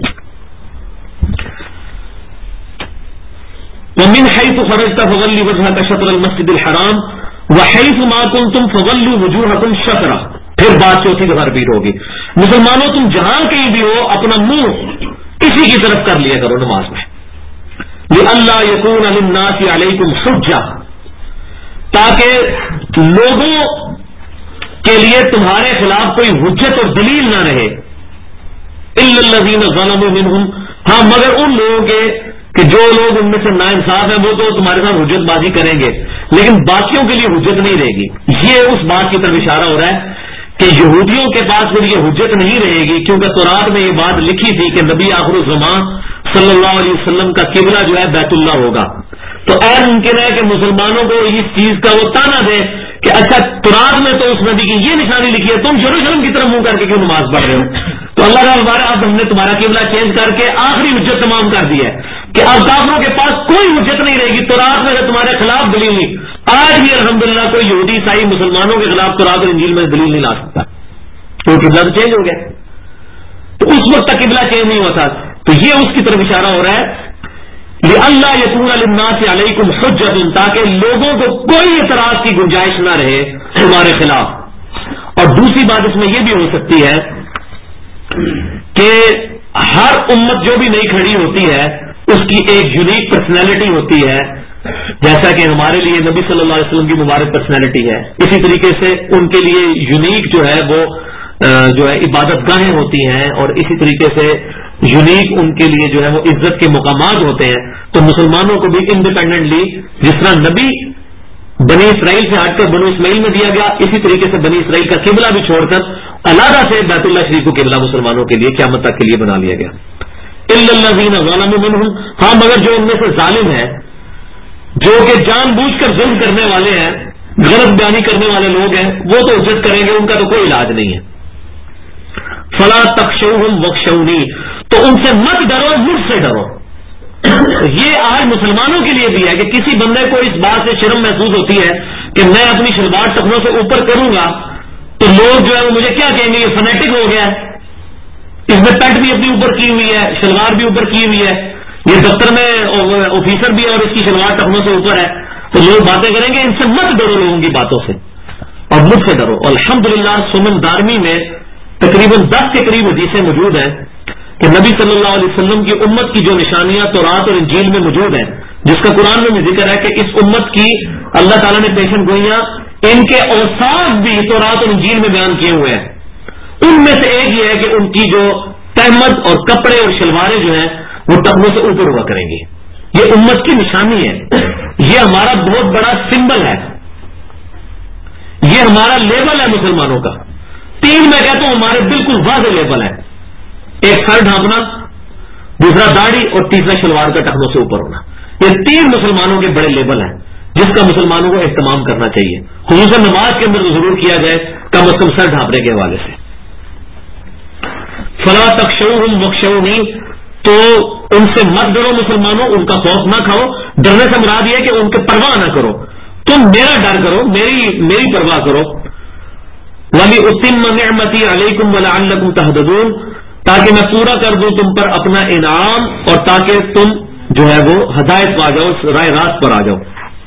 S1: وَمِنْ حَيْثُ خَرَجْتَ فَوَلِّ وَجْهَكَ شَطْرَ الْمَسْجِدِ الْحَرَامِ وَحَيْثُ مَا كُنْتُمْ فَوَلُّوا وُجُوهَكُمْ شَطْرَهُ. پھر بات چوتھی دفعہ ریپیٹ ہوگی، مسلمانوں تم جہاں کہیں بھی ہو اپنا منہ کسی کی طرف کر لیا کرو نماز میں. لِأَلَّا يَكُونَ لِلنَّاسِ عَلَيْكُمْ حُجَّةٌ، تاکہ لوگوں کے لیے تمہارے خلاف کوئی حجت اور دلیل نہ رہے. إِلَّا الَّذِينَ ظَلَمُوا مِنْهُمْ، ہاں مگر ان لوگوں کے کہ جو لوگ ان میں سے ناانصاف ہیں وہ تو تمہارے ساتھ حجت بازی کریں گے لیکن باقیوں کے لیے حجت نہیں رہے گی. یہ اس بات کی طرف اشارہ ہو رہا ہے کہ یہودیوں کے پاس پھر یہ حجت نہیں رہے گی، کیونکہ تورات میں یہ بات لکھی تھی کہ نبی آخر الزمان صلی اللہ علیہ وسلم کا قبلہ جو ہے بیت اللہ ہوگا. تو غیر ممکن ہے کہ مسلمانوں کو اس چیز کا وہ تانا دے کہ اچھا تورات میں تو اس نبی کی یہ نشانی لکھی ہے، تم یروشلم کی طرف منہ کر کے کیوں نماز پڑھ رہے ہو؟ تو اللہ کا مبارک اب ہم نے تمہارا قبلہ چینج کر کے آخری حجت تمام کر دی ہے کہ اب کافروں کے پاس کوئی حجت نہیں رہے گی. تورات میں تمہارے خلاف دلیل نہیں. آج بھی الحمدللہ کوئی یہودی عیسائی مسلمانوں کے خلاف تورات اور انجیل میں دلیل نہیں لا سکتا، تو قبلہ تو چینج ہو گیا. تو اس وقت تک قبلہ چینج نہیں ہوتا. تو یہ اس کی طرف اشارہ ہو رہا ہے لِأَلَّا يَكُونَ لِلنَّاسِ عَلَيْكُمْ حُجَّةٌ، تاکہ لوگوں کو کوئی اعتراض کی گنجائش نہ رہے تمہارے خلاف. اور دوسری بات اس میں یہ بھی ہو سکتی ہے کہ ہر امت جو بھی نئی کھڑی ہوتی ہے اس کی ایک یونیک پرسنالٹی ہوتی ہے، جیسا کہ ہمارے لیے نبی صلی اللہ علیہ وسلم کی مبارک پرسنالٹی ہے. اسی طریقے سے ان کے لیے یونیک جو ہے وہ جو ہے عبادت گاہیں ہوتی ہیں، اور اسی طریقے سے یونیک ان کے لیے جو ہے وہ عزت کے مقامات ہوتے ہیں. تو مسلمانوں کو بھی انڈیپینڈنٹلی جس طرح نبی بنی اسرائیل سے ہٹ کر بنو اسماعیل میں دیا گیا، اسی طریقے سے بنی اسرائیل کا قبلہ بھی چھوڑ کر علیحدہ سے بیت اللہ شریف کو قبلہ مسلمانوں کے لیے قیامت تک کے لیے بنا لیا گیا. الا الذین ظلموا منہم، ہاں مگر جو ان میں سے ظالم ہیں، جو کہ جان بوجھ کر ظلم کرنے والے ہیں، غلط بیانی کرنے والے لوگ ہیں، وہ تو حجت کریں گے، ان کا تو کوئی علاج نہیں ہے. فلا تخشوہم واخشونی، تو ان سے مت ڈرو، مجھ سے ڈرو. یہ آج مسلمانوں کے لیے بھی ہے کہ کسی بندے کو اس بات سے شرم محسوس ہوتی ہے کہ میں اپنی شلوار ٹخنوں سے اوپر کروں گا تو لوگ جو ہے وہ مجھے کیا کہیں گے، یہ فنیٹک ہو گیا ہے، اس میں پینٹ بھی اپنی اوپر کی ہوئی ہے، شلوار بھی اوپر کی ہوئی ہے، یہ دفتر میں آفیسر بھی ہے اور اس کی شلوار ٹخنوں سے اوپر ہے، تو لوگ باتیں کریں گے. ان سے مت ڈرو لوگوں کی باتوں سے اور مجھ سے ڈرو. الحمدللہ سنن دارمی میں تقریباً 10 کے قریب حدیثیں موجود ہیں کہ نبی صلی اللہ علیہ وسلم کی امت کی جو نشانیاں تورات اور انجیل میں موجود ہیں، جس کا قرآن میں بھی ذکر ہے کہ اس امت کی اللہ تعالیٰ نے پیشن گوئیاں، ان کے اوصاف بھی تورات اور انجیل میں بیان کیے ہوئے ہیں. ان میں سے ایک یہ ہے کہ ان کی جو تہمت اور کپڑے اور شلواریں جو ہیں وہ ٹخنوں سے اوپر ہوا کریں گی. یہ امت کی نشانی ہے، یہ ہمارا بہت بڑا سمبل ہے، یہ ہمارا لیبل ہے مسلمانوں کا. 3 میں کہتا ہوں ہمارے بالکل واضح لیبل ہے، ایک سر ڈھانپنا، دوسرا داڑھی اور تیسرا شلوار کا ٹخنوں سے اوپر ہونا. یہ 3 مسلمانوں کے بڑے لیبل ہیں جس کا مسلمانوں کو اہتمام کرنا چاہیے. خصوصاً نماز کے اندر ضرور کیا جائے، کم از کم سر ڈھانپنے کے حوالے سے. فلا تخشوہم واخشونی، تو ان سے مت ڈرو مسلمانوں، ان کا خوف نہ کھاؤ. ڈرنے سے مراد یہ کہ ان کے پرواہ نہ کرو، تم میرا ڈر کرو، میری پرواہ کرو. وَلِأُتِمَّ نِعْمَتِي عَلَيْكُمْ وَلَعَلَّكُمْ تَهْتَدُونَ، تاکہ میں پورا کر دوں تم پر اپنا انعام اور تاکہ تم جو ہے وہ ہدایت پا جاؤ، راہ راست پر آ جاؤ.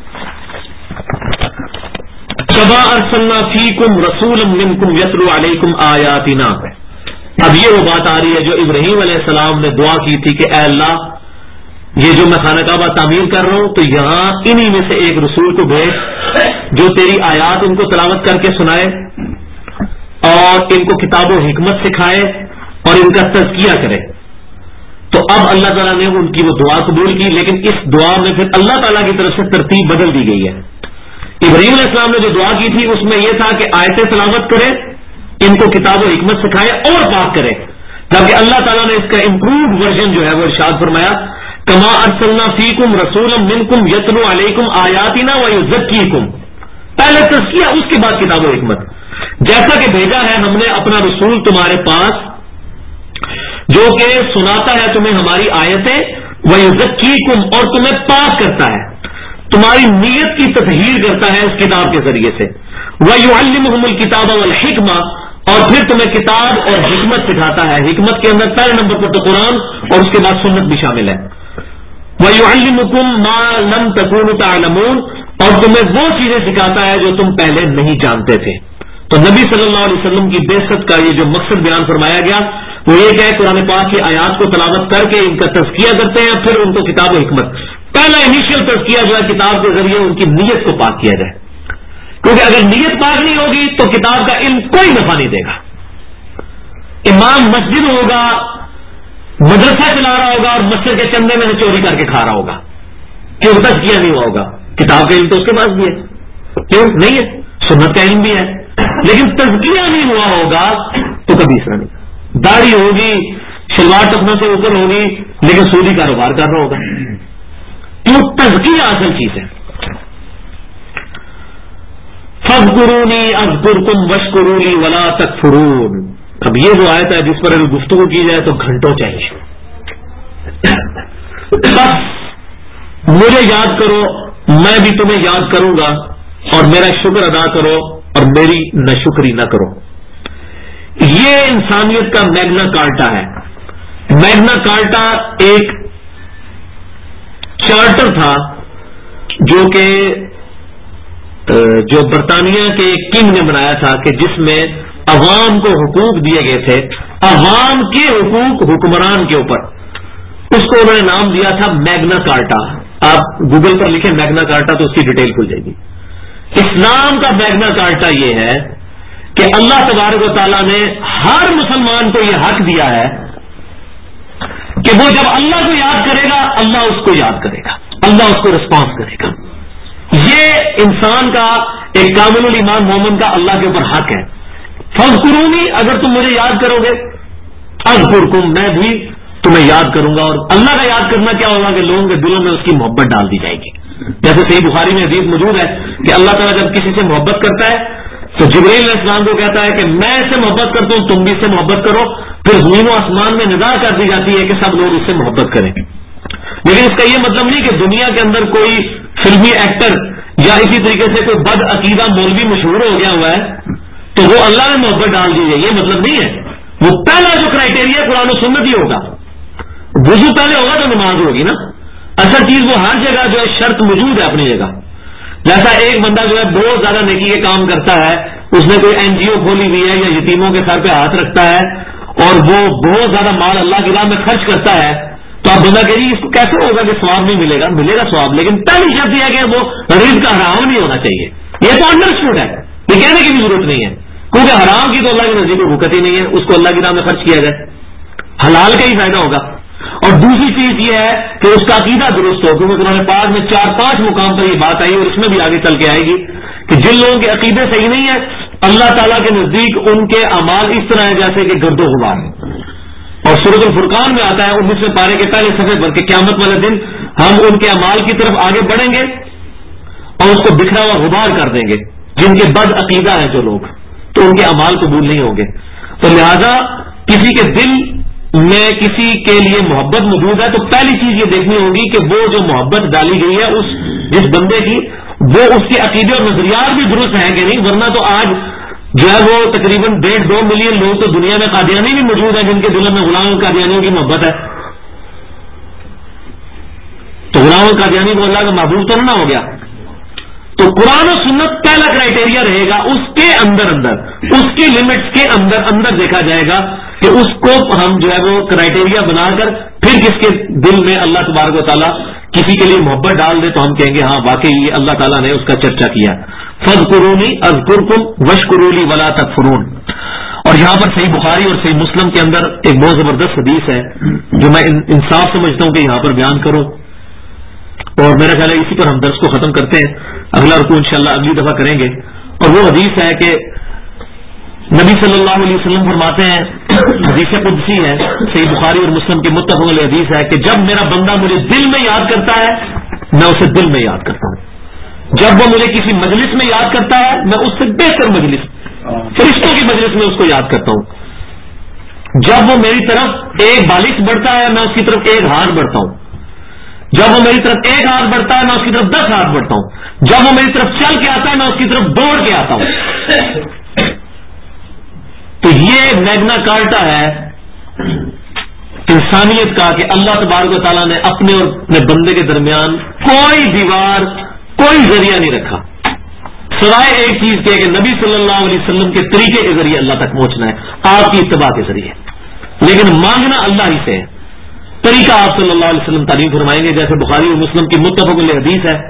S1: كَمَا أَرْسَلْنَا فِيكُمْ رَسُولًا مِّنكُمْ يَتْلُو عَلَيْكُمْ آيَاتِنَا. اب یہ وہ بات آ رہی ہے جو ابراہیم علیہ السلام نے دعا کی تھی کہ اے اللہ، یہ جو میں خانہ کعبہ تعمیر کر رہا ہوں تو یہاں انہی میں سے ایک رسول کو بھیج جو تیری آیات ان کو تلاوت کر کے سنائے اور ان کو کتاب و حکمت سکھائے اور ان کا تزکیہ کرے. تو اب اللہ تعالیٰ نے ان کی وہ دعا قبول کی، لیکن اس دعا میں پھر اللہ تعالیٰ کی طرف سے ترتیب بدل دی گئی ہے. ابراہیم علیہ السلام نے جو دعا کی تھی اس میں یہ تھا کہ آیتیں تلاوت کرے، ان کو کتاب و حکمت سکھائے اور پاک کرے، جبکہ اللہ تعالیٰ نے اس کا امپرووڈ ورژن جو ہے وہ ارشاد فرمایا کما ارسلنا فیکم رسولا منکم یتلو علیکم آیاتنا ویزکیکم. پہلے تزکیہ، اس کے بعد کتاب و حکمت. جیسا کہ بھیجا ہے ہم نے اپنا رسول تمہارے پاس جو کہ سناتا ہے تمہیں ہماری آیتیں، ویزکیکم، اور تمہیں پاک کرتا ہے، تمہاری نیت کی تطہیر کرتا ہے اس کتاب کے ذریعے سے. وَيُعَلِّمُهُمُ الْكِتَابَ وَالْحِكْمَةَ، اور پھر تمہیں کتاب اور حکمت سکھاتا ہے. حکمت کے اندر پہلے نمبر پر تو قرآن اور اس کے بعد سنت بھی شامل ہے. وَيُعَلِّمُكُم مَّا لَمْ تَكُونُوا تَعْلَمُونَ، اور تمہیں وہ چیزیں سکھاتا ہے جو تم پہلے نہیں جانتے تھے. تو نبی صلی اللہ علیہ وسلم کی بعثت کا یہ جو مقصد بیان فرمایا گیا وہ یہ کہ قرآن پاک کی آیات کو تلاوت کر کے ان کا تزکیہ کرتے ہیں، پھر ان کو کتاب و حکمت. پہلا انیشیل تزکیہ جو ہے کتاب کے ذریعے ان کی نیت کو پاک کیا جائے، کیونکہ اگر نیت پاک نہیں ہوگی تو کتاب کا علم کوئی نفع نہیں دے گا. امام مسجد ہوگا، مدرسہ چلا رہا ہوگا اور مسجد کے چندے میں چوری کر کے کھا رہا ہوگا، کیوں؟ تزکیہ نہیں ہوا ہوگا. کتاب کا علم تو اس کے پاس بھی ہے، کیوں نہیں ہے؟ سنت کا علم بھی ہے، لیکن تزکیہ نہیں ہوا ہوگا تو کبھی اس طرح نہیں. داڑھی ہوگی، شلوار ٹپنا سے اوپر ہوگی، لیکن سودی کاروبار کر رہا ہوگا. کیوں؟ تزکیہ اصل چیز ہے. فاذکرونی اذکرکم واشکروا لی ولا تکفرون. اب یہ وہ آیت ہے جس پر اگر گفتگو کی جائے تو گھنٹوں چاہیے. بس مجھے یاد کرو، میں بھی تمہیں یاد کروں گا، اور میرا شکر ادا کرو اور میری ناشکری نہ کرو. یہ انسانیت کا میگنا کارٹا ہے. میگنا کارٹا ایک چارٹر تھا جو برطانیہ کے کنگ نے بنایا تھا، کہ جس میں عوام کو حقوق دیے گئے تھے، عوام کے حقوق حکمران کے اوپر. اس کو انہوں نے نام دیا تھا میگنا کارٹا. آپ گوگل پر لکھیں میگنا کارٹا تو اس کی ڈیٹیل کھل جائے گی. اسلام کا میگنا کارٹا یہ ہے کہ اللہ تبارک و تعالیٰ نے ہر مسلمان کو یہ حق دیا ہے کہ وہ جب اللہ کو یاد کرے گا اللہ اس کو یاد کرے گا، اللہ اس کو رسپانس کرے گا. یہ انسان کا ایک کامل الایمان مومن کا اللہ کے اوپر حق ہے. فاذکرونی، اگر تم مجھے یاد کرو گے، اذکرکم، میں بھی تمہیں یاد کروں گا. اور اللہ کا یاد کرنا کیا ہوگا کہ لوگوں کے دلوں میں اس کی محبت ڈال دی جائے گی. جیسے صحیح بخاری میں حدیث موجود ہے کہ اللہ تعالیٰ جب کسی سے محبت کرتا ہے تو جبرائیل علیہ السلام کو کہتا ہے کہ میں اس سے محبت کرتا ہوں، تم بھی اس سے محبت کرو. پھر زمین و آسمان میں ندا کر دی جاتی ہے کہ سب لوگ اس سے محبت کریں. لیکن اس کا یہ مطلب نہیں کہ دنیا کے اندر کوئی فلمی ایکٹر یا اسی طریقے سے کوئی بد عقیدہ مولوی مشہور ہو گیا ہوا ہے تو وہ اللہ میں محبت ڈال دیجیے، یہ مطلب نہیں ہے. وہ پہلا جو کرائٹیریا قرآن و سنت ہی ہوگا. وضو پہلے ہوگا تو نماز ہوگی نا. اصل چیز وہ ہر جگہ جو ہے شرط موجود ہے اپنی جگہ. جیسا ایک بندہ جو ہے بہت زیادہ نیکی کے کام کرتا ہے، اس نے کوئی این جی او کھولی ہوئی ہے یا یتیموں کے سر پہ ہاتھ رکھتا ہے اور وہ بہت زیادہ مال اللہ کی راہ میں خرچ کرتا ہے، تو آپ بندہ کہیے اس کو کیسے ہوگا کہ ثواب نہیں ملے گا؟ ملے گا ثواب، لیکن پہلی شرط یہ ہے کہ وہ رزق کا حرام نہیں ہونا چاہیے. یہ تو انڈرسٹوڈ ہے، یہ کہنے کی بھی ضرورت نہیں ہے، کیونکہ حرام کی تو اللہ کی نزدیک رکت ہی نہیں ہے. اس کو اللہ کی راہ میں خرچ کیا جائے، حلال کا ہی فائدہ ہوگا. اور دوسری چیز یہ ہے کہ اس کا عقیدہ درست ہو، کیونکہ قرآن پاک میں 4-5 مقام پر یہ بات آئی اور اس میں بھی آگے چل کے آئے گی کہ جن لوگوں کے عقیدے صحیح نہیں ہے اللہ تعالیٰ کے نزدیک ان کے اعمال اس طرح ہے جیسے کہ گرد و غبار. اور سورۃ الفرقان میں آتا ہے 19ویں پارے کے پہلے صفحے پر کہ قیامت والے دن ہم ان کے اعمال کی طرف آگے بڑھیں گے اور اس کو بکھرا ہوا غبار کر دیں گے. جن کے بد عقیدہ ہیں جو لوگ، تو ان کے اعمال قبول نہیں ہوں گے. تو لہذا کسی کے دل میں کسی کے لیے محبت موجود ہے تو پہلی چیز یہ دیکھنی ہوگی کہ وہ جو محبت ڈالی گئی ہے جس بندے کی، وہ اس کے عقیدے اور نظریات بھی درست ہیں کہ نہیں. ورنہ تو آج جو ہے وہ تقریباً 1.5-2 ملین لوگ تو دنیا میں قادیانی بھی موجود ہیں جن کے دلوں میں غلام قادیانیوں کی محبت ہے. تو غلام قادیانی کو اللہ کا محبوب تو نہ ہو گیا. تو قرآن و سنت پہلا کرائٹیریا رہے گا، اس کے اندر اس کی لمٹس کے اندر دیکھا جائے گا کہ اس کو ہم جو ہے وہ کرائٹیریا بنا کر پھر کس کے دل میں اللہ تبارک و تعالیٰ کسی کے لیے محبت ڈال دے تو ہم کہیں گے ہاں واقعی یہ اللہ تعالیٰ نے اس کا چرچا کیا. فاذکرونی اذکرکم واشکروا لی ولا تکفرون. اور یہاں پر صحیح بخاری اور صحیح مسلم کے اندر ایک بہت زبردست حدیث ہے جو میں انصاف سمجھتا ہوں کہ یہاں پر بیان کروں، اور میرا خیال ہے اسی پر ہم درس کو ختم کرتے ہیں. اگلا رکوع انشاءاللہ اگلی دفعہ کریں گے. اور وہ حدیث ہے کہ نبی صلی اللہ علیہ وسلم فرماتے ہیں، حدیث قدسی ہے، صحیح بخاری اور مسلم کی متفق علیہ حدیث ہے کہ جب میرا بندہ مجھے دل میں یاد کرتا ہے میں اسے دل میں یاد کرتا ہوں. جب وہ مجھے کسی مجلس میں یاد کرتا ہے میں اس سے بہتر مجلس فرشتوں کی مجلس میں اس کو یاد کرتا ہوں. جب وہ میری طرف ایک بالش بڑھتا ہے میں اس کی طرف ایک ہاتھ بڑھتا ہوں. جب وہ میری طرف ایک ہاتھ بڑھتا ہے میں اس کی طرف 10 ہاتھ بڑھتا ہوں. جب وہ میری طرف چل کے آتا ہے میں اس کی طرف دوڑ کے آتا ہوں. تو یہ میگنا کارٹا ہے انسانیت کا کہ اللہ تبارک و تعالیٰ نے اپنے اور اپنے بندے کے درمیان کوئی دیوار کوئی ذریعہ نہیں رکھا سوائے ایک چیز کے کہ نبی صلی اللہ علیہ وسلم کے طریقے کے ذریعے اللہ تک پہنچنا ہے، آپ کی اتباع کے ذریعے. لیکن مانگنا اللہ ہی سے ہے. طریقہ آپ صلی اللہ علیہ وسلم تعلیم فرمائیں گے جیسے بخاری اور مسلم کی متفق علیہ حدیث ہے.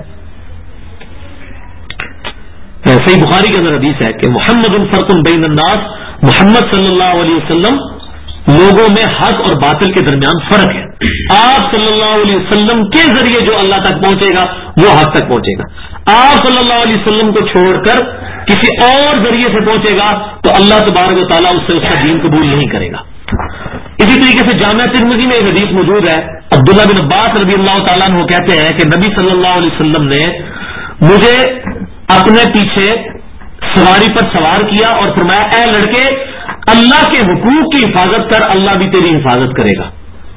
S1: صحیح بخاری کے اندر حدیث ہے کہ محمد فرق بین الناس، محمد صلی اللہ علیہ وسلم لوگوں میں حق اور باطل کے درمیان فرق ہے. آپ صلی اللہ علیہ وسلم کے ذریعے جو اللہ تک پہنچے گا وہ حق تک پہنچے گا. آپ صلی اللہ علیہ وسلم کو چھوڑ کر کسی اور ذریعے سے پہنچے گا تو اللہ تبارک و تعالیٰ اس سے اس کا دین قبول نہیں کرے گا. اسی طریقے سے جامعہ ترمذی میں ایک حدیث موجود ہے، عبداللہ بن عباس رضی اللہ تعالیٰ عنہ کہتے ہیں کہ نبی صلی اللہ علیہ وسلم نے مجھے اپنے پیچھے سواری پر سوار کیا اور فرمایا اے لڑکے اللہ کے حقوق کی حفاظت کر، اللہ بھی تیری حفاظت کرے گا.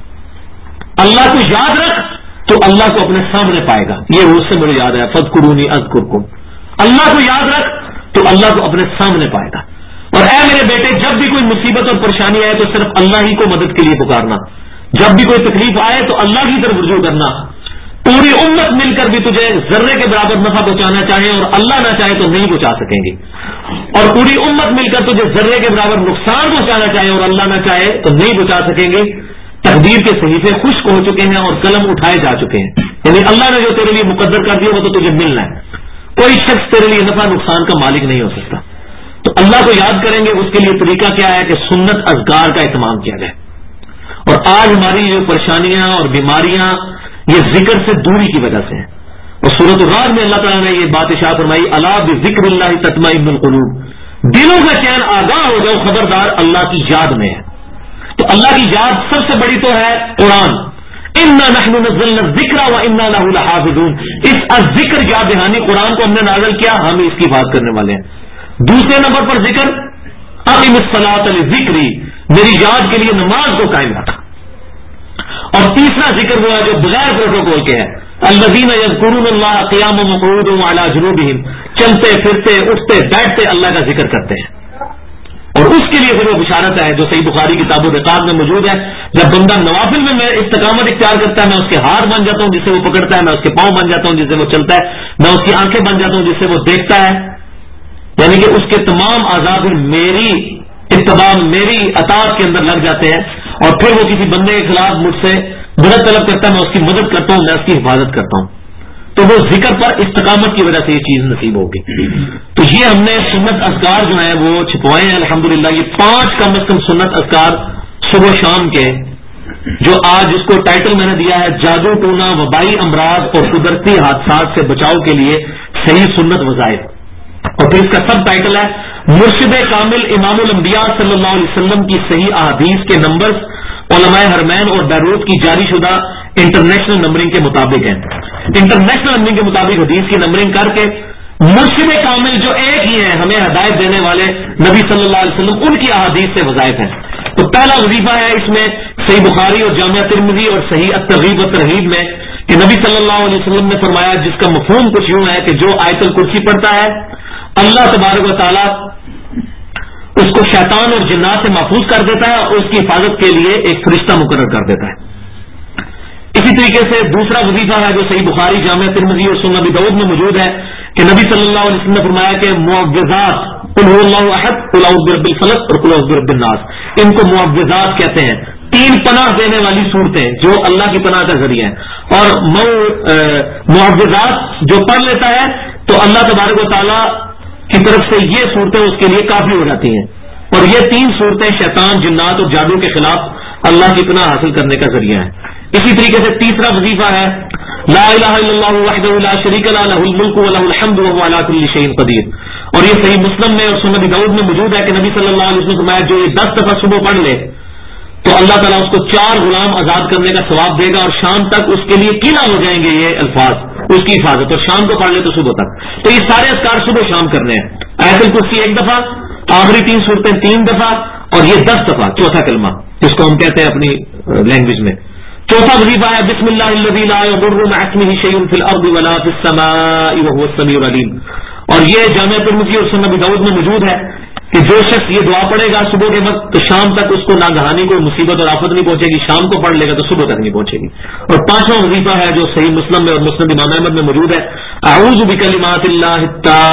S1: اللہ کو یاد رکھ تو اللہ کو اپنے سامنے پائے گا. یہ اس سے مجھے یاد ہے فاذکرونی اذکرکم. اللہ کو یاد رکھ تو اللہ کو اپنے سامنے پائے گا. اور اے میرے بیٹے جب بھی کوئی مصیبت اور پریشانی آئے تو صرف اللہ ہی کو مدد کے لیے پکارنا. جب بھی کوئی تکلیف آئے تو اللہ کی طرف رجوع کرنا. پوری امت مل کر بھی تجھے ذرے کے برابر نفع پہنچانا چاہے اور اللہ نہ چاہے تو نہیں پہنچا سکیں گے، اور پوری امت مل کر تجھے ذرے کے برابر نقصان پہنچانا چاہے اور اللہ نہ چاہے تو نہیں پہنچا سکیں گے. تقدیر کے صحیفے خشک ہو چکے ہیں اور قلم اٹھائے جا چکے ہیں. یعنی اللہ نے جو تیرے لیے مقدر کر دیا وہ تو تجھے ملنا ہے. کوئی شخص تیرے لیے نفع نقصان کا مالک نہیں ہو سکتا. تو اللہ کو یاد کریں گے. اس کے لیے طریقہ کیا ہے کہ سنت اذکار کا اہتمام کیا جائے. اور آج ہماری جو پریشانیاں اور بیماریاں یہ ذکر سے دوری کی وجہ سے ہیں. اور سورۃ الرعد میں اللہ تعالیٰ نے یہ بات ارشاد فرمائی الا بذکر اللہ تطمئن القلوب. دلوں کا چین آگاہ ہو جاؤ، خبردار اللہ کی یاد میں ہے. تو اللہ کی یاد سب سے بڑی تو ہے قرآن. انا نحن نزلنا الذکر وانا له لحافظون. اس الذکر یاد دہانی قرآن کو ہم نے نازل کیا، ہم اس کی بات کرنے والے ہیں. دوسرے نمبر پر ذکر اقم الصلاۃ لذکری، میری یاد کے لیے نماز کو قائم رکھا. اور تیسرا ذکر وہ ہے جو بغیر پروٹوکول کے ہے الذین یذکرون اللہ قیاما وقعودا وعلی جنوبہم. چلتے پھرتے اٹھتے بیٹھتے اللہ کا ذکر کرتے ہیں. اور اس کے لیے پھر وہ بشارت ہے جو صحیح بخاری کتاب الرقاق میں موجود ہے. جب بندہ نوافل میں استقامت اختیار کرتا ہے میں اس کے ہاتھ بن جاتا ہوں جس سے وہ پکڑتا ہے، میں اس کے پاؤں بن جاتا ہوں جس سے وہ چلتا ہے، میں اس کی آنکھیں بن جاتا ہوں جس سے وہ دیکھتا ہے. یعنی کہ اس کے تمام اعضاء میری اتباع میری اطاعت کے اندر لگ جاتے ہیں. اور پھر وہ کسی بندے کے خلاف مجھ سے مدد طلب کرتا ہے، میں اس کی مدد کرتا ہوں، میں اس کی حفاظت کرتا ہوں. تو وہ ذکر پر استقامت کی وجہ سے یہ چیز نصیب ہوگی. تو یہ ہم نے سنت اذکار جو ہیں وہ چھپوائے ہیں الحمدللہ. یہ 5 کم از کم سنت اذکار صبح شام کے جو آج اس کو ٹائٹل میں نے دیا ہے جادو ٹونا وبائی امراض اور قدرتی حادثات سے بچاؤ کے لیے صحیح سنت وظائف. اور پھر اس کا سب ٹائٹل ہے مرشد کامل امام الانبیاء صلی اللہ علیہ وسلم کی صحیح احادیث کے نمبرز علماء حرمین اور بیروت کی جاری شدہ انٹرنیشنل نمبرنگ کے مطابق ہیں. انٹرنیشنل نمبرنگ کے مطابق حدیث کی نمبرنگ کر کے مرشد کامل جو ایک ہی ہیں ہمیں ہدایت دینے والے نبی صلی اللہ علیہ وسلم ان کی احادیث سے وظائف ہیں. تو پہلا وظیفہ ہے اس میں صحیح بخاری اور جامعہ ترمذی اور صحیح الترغیب و ترغیب میں کہ نبی صلی اللہ علیہ وسلم نے فرمایا، جس کا مفہوم کچھ یوں ہے کہ جو آیت الکرسی پڑھتا ہے اللہ تبارک و تعالی اس کو شیطان اور جنات سے محفوظ کر دیتا ہے اور اس کی حفاظت کے لیے ایک فرشتہ مقرر کر دیتا ہے۔ اسی طریقے سے دوسرا وظیفہ ہے جو صحیح بخاری جامعہ ترمذی اور سنن ابی داؤد میں موجود ہے کہ نبی صلی اللہ علیہ وسلم نے فرمایا کہ معوذات قل هو اللہ احد قل اعوذ برب الفلق اور قل اعوذ برب الناس، ان کو معوذات کہتے ہیں، 3 پناہ دینے والی صورتیں جو اللہ کی پناہ کا ذریعہ ہیں۔ اور معوذات جو پڑھ لیتا ہے تو اللہ تبارک و تعالی کی طرف سے یہ صورتیں اس کے لیے کافی ہو جاتی ہیں، اور یہ 3 صورتیں شیطان، جنات اور جادو کے خلاف اللہ کی پناہ حاصل کرنے کا ذریعہ ہے۔ اسی طریقے سے تیسرا وظیفہ ہے لا الہ الا اللہ وحدہ لا شریک لہ لہ الملک ولہ الحمد وہو علی کل شیء قدیر، اور یہ صحیح مسلم میں اور سنن ابی داؤد میں موجود ہے کہ نبی صلی اللہ علیہ وسلم نے فرمایا جو یہ 10 دفعہ صبح پڑھ لے تو اللہ تعالیٰ اس کو 4 غلام آزاد کرنے کا ثواب دے گا، اور شام تک اس کے لیے قلعہ ہو جائیں گے یہ الفاظ اس کی حفاظت، اور شام کو پڑھ لے تو صبح تک۔ تو یہ سارے اذکار صبح شام کرنے ہیں، آیت الکرسی 1 دفعہ، آخری 3 صورتیں 3 دفعہ، اور یہ 10 دفعہ چوتھا کلمہ جس کو ہم کہتے ہیں اپنی لینگویج میں۔ چوتھا وظیفہ ہے بسم اللہ الذی لا یضر مع اسمہ شیء فی الارض ولا فی السماء وهو السمیع العلیم، اور یہ جامعہ ترمذی اور سنن ابی داؤد میں موجود ہے کہ جو شخص یہ دعا پڑھے گا صبح کے وقت تو شام تک اس کو ناگہانی کوئی مصیبت اور آفت نہیں پہنچے گی، شام کو پڑھ لے گا تو صبح تک نہیں پہنچے گی۔ اور 5واں وظیفہ ہے جو صحیح مسلم میں اور مسند امام احمد میں موجود ہے اعوذ بکلمات اللہ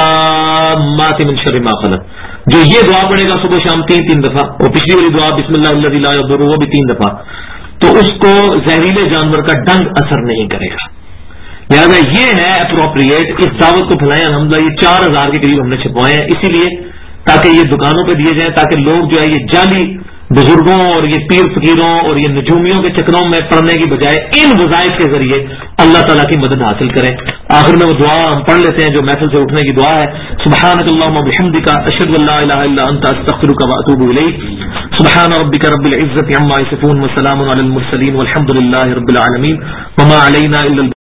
S1: التامات من شر ما خلق، جو یہ دعا پڑھے گا صبح شام 3 دفعہ، اور پچھلی والی دعا بسم اللہ الذی لا یضر وہ بھی 3 دفعہ، تو اس کو زہریلے جانور کا ڈنگ اثر نہیں کرے گا۔ لہٰذا یہ ہے اپروپریٹ، اس دعوت کو پھیلائیں۔ الحمدللہ یہ 4000 کے قریب ہم نے چھپوائے ہیں، اسی لیے تاکہ یہ دکانوں پہ دیے جائیں، تاکہ لوگ جو ہے یہ جعلی بزرگوں اور یہ پیر فقیروں اور یہ نجومیوں کے چکروں میں پڑھنے کی بجائے ان وظائف کے ذریعے اللہ تعالیٰ کی مدد حاصل کریں۔ آخر میں وہ دعا ہم پڑھ لیتے ہیں جو محفل سے اٹھنے کی دعا ہے، سبحانک اللہم وبحمدک اشہد ان لا الہ الا انت استغفرک واتوب الیک، سبحان ربک رب العزة عما یصفون وسلام علی المرسلین والحمد للہ رب العالمین وما علینا الا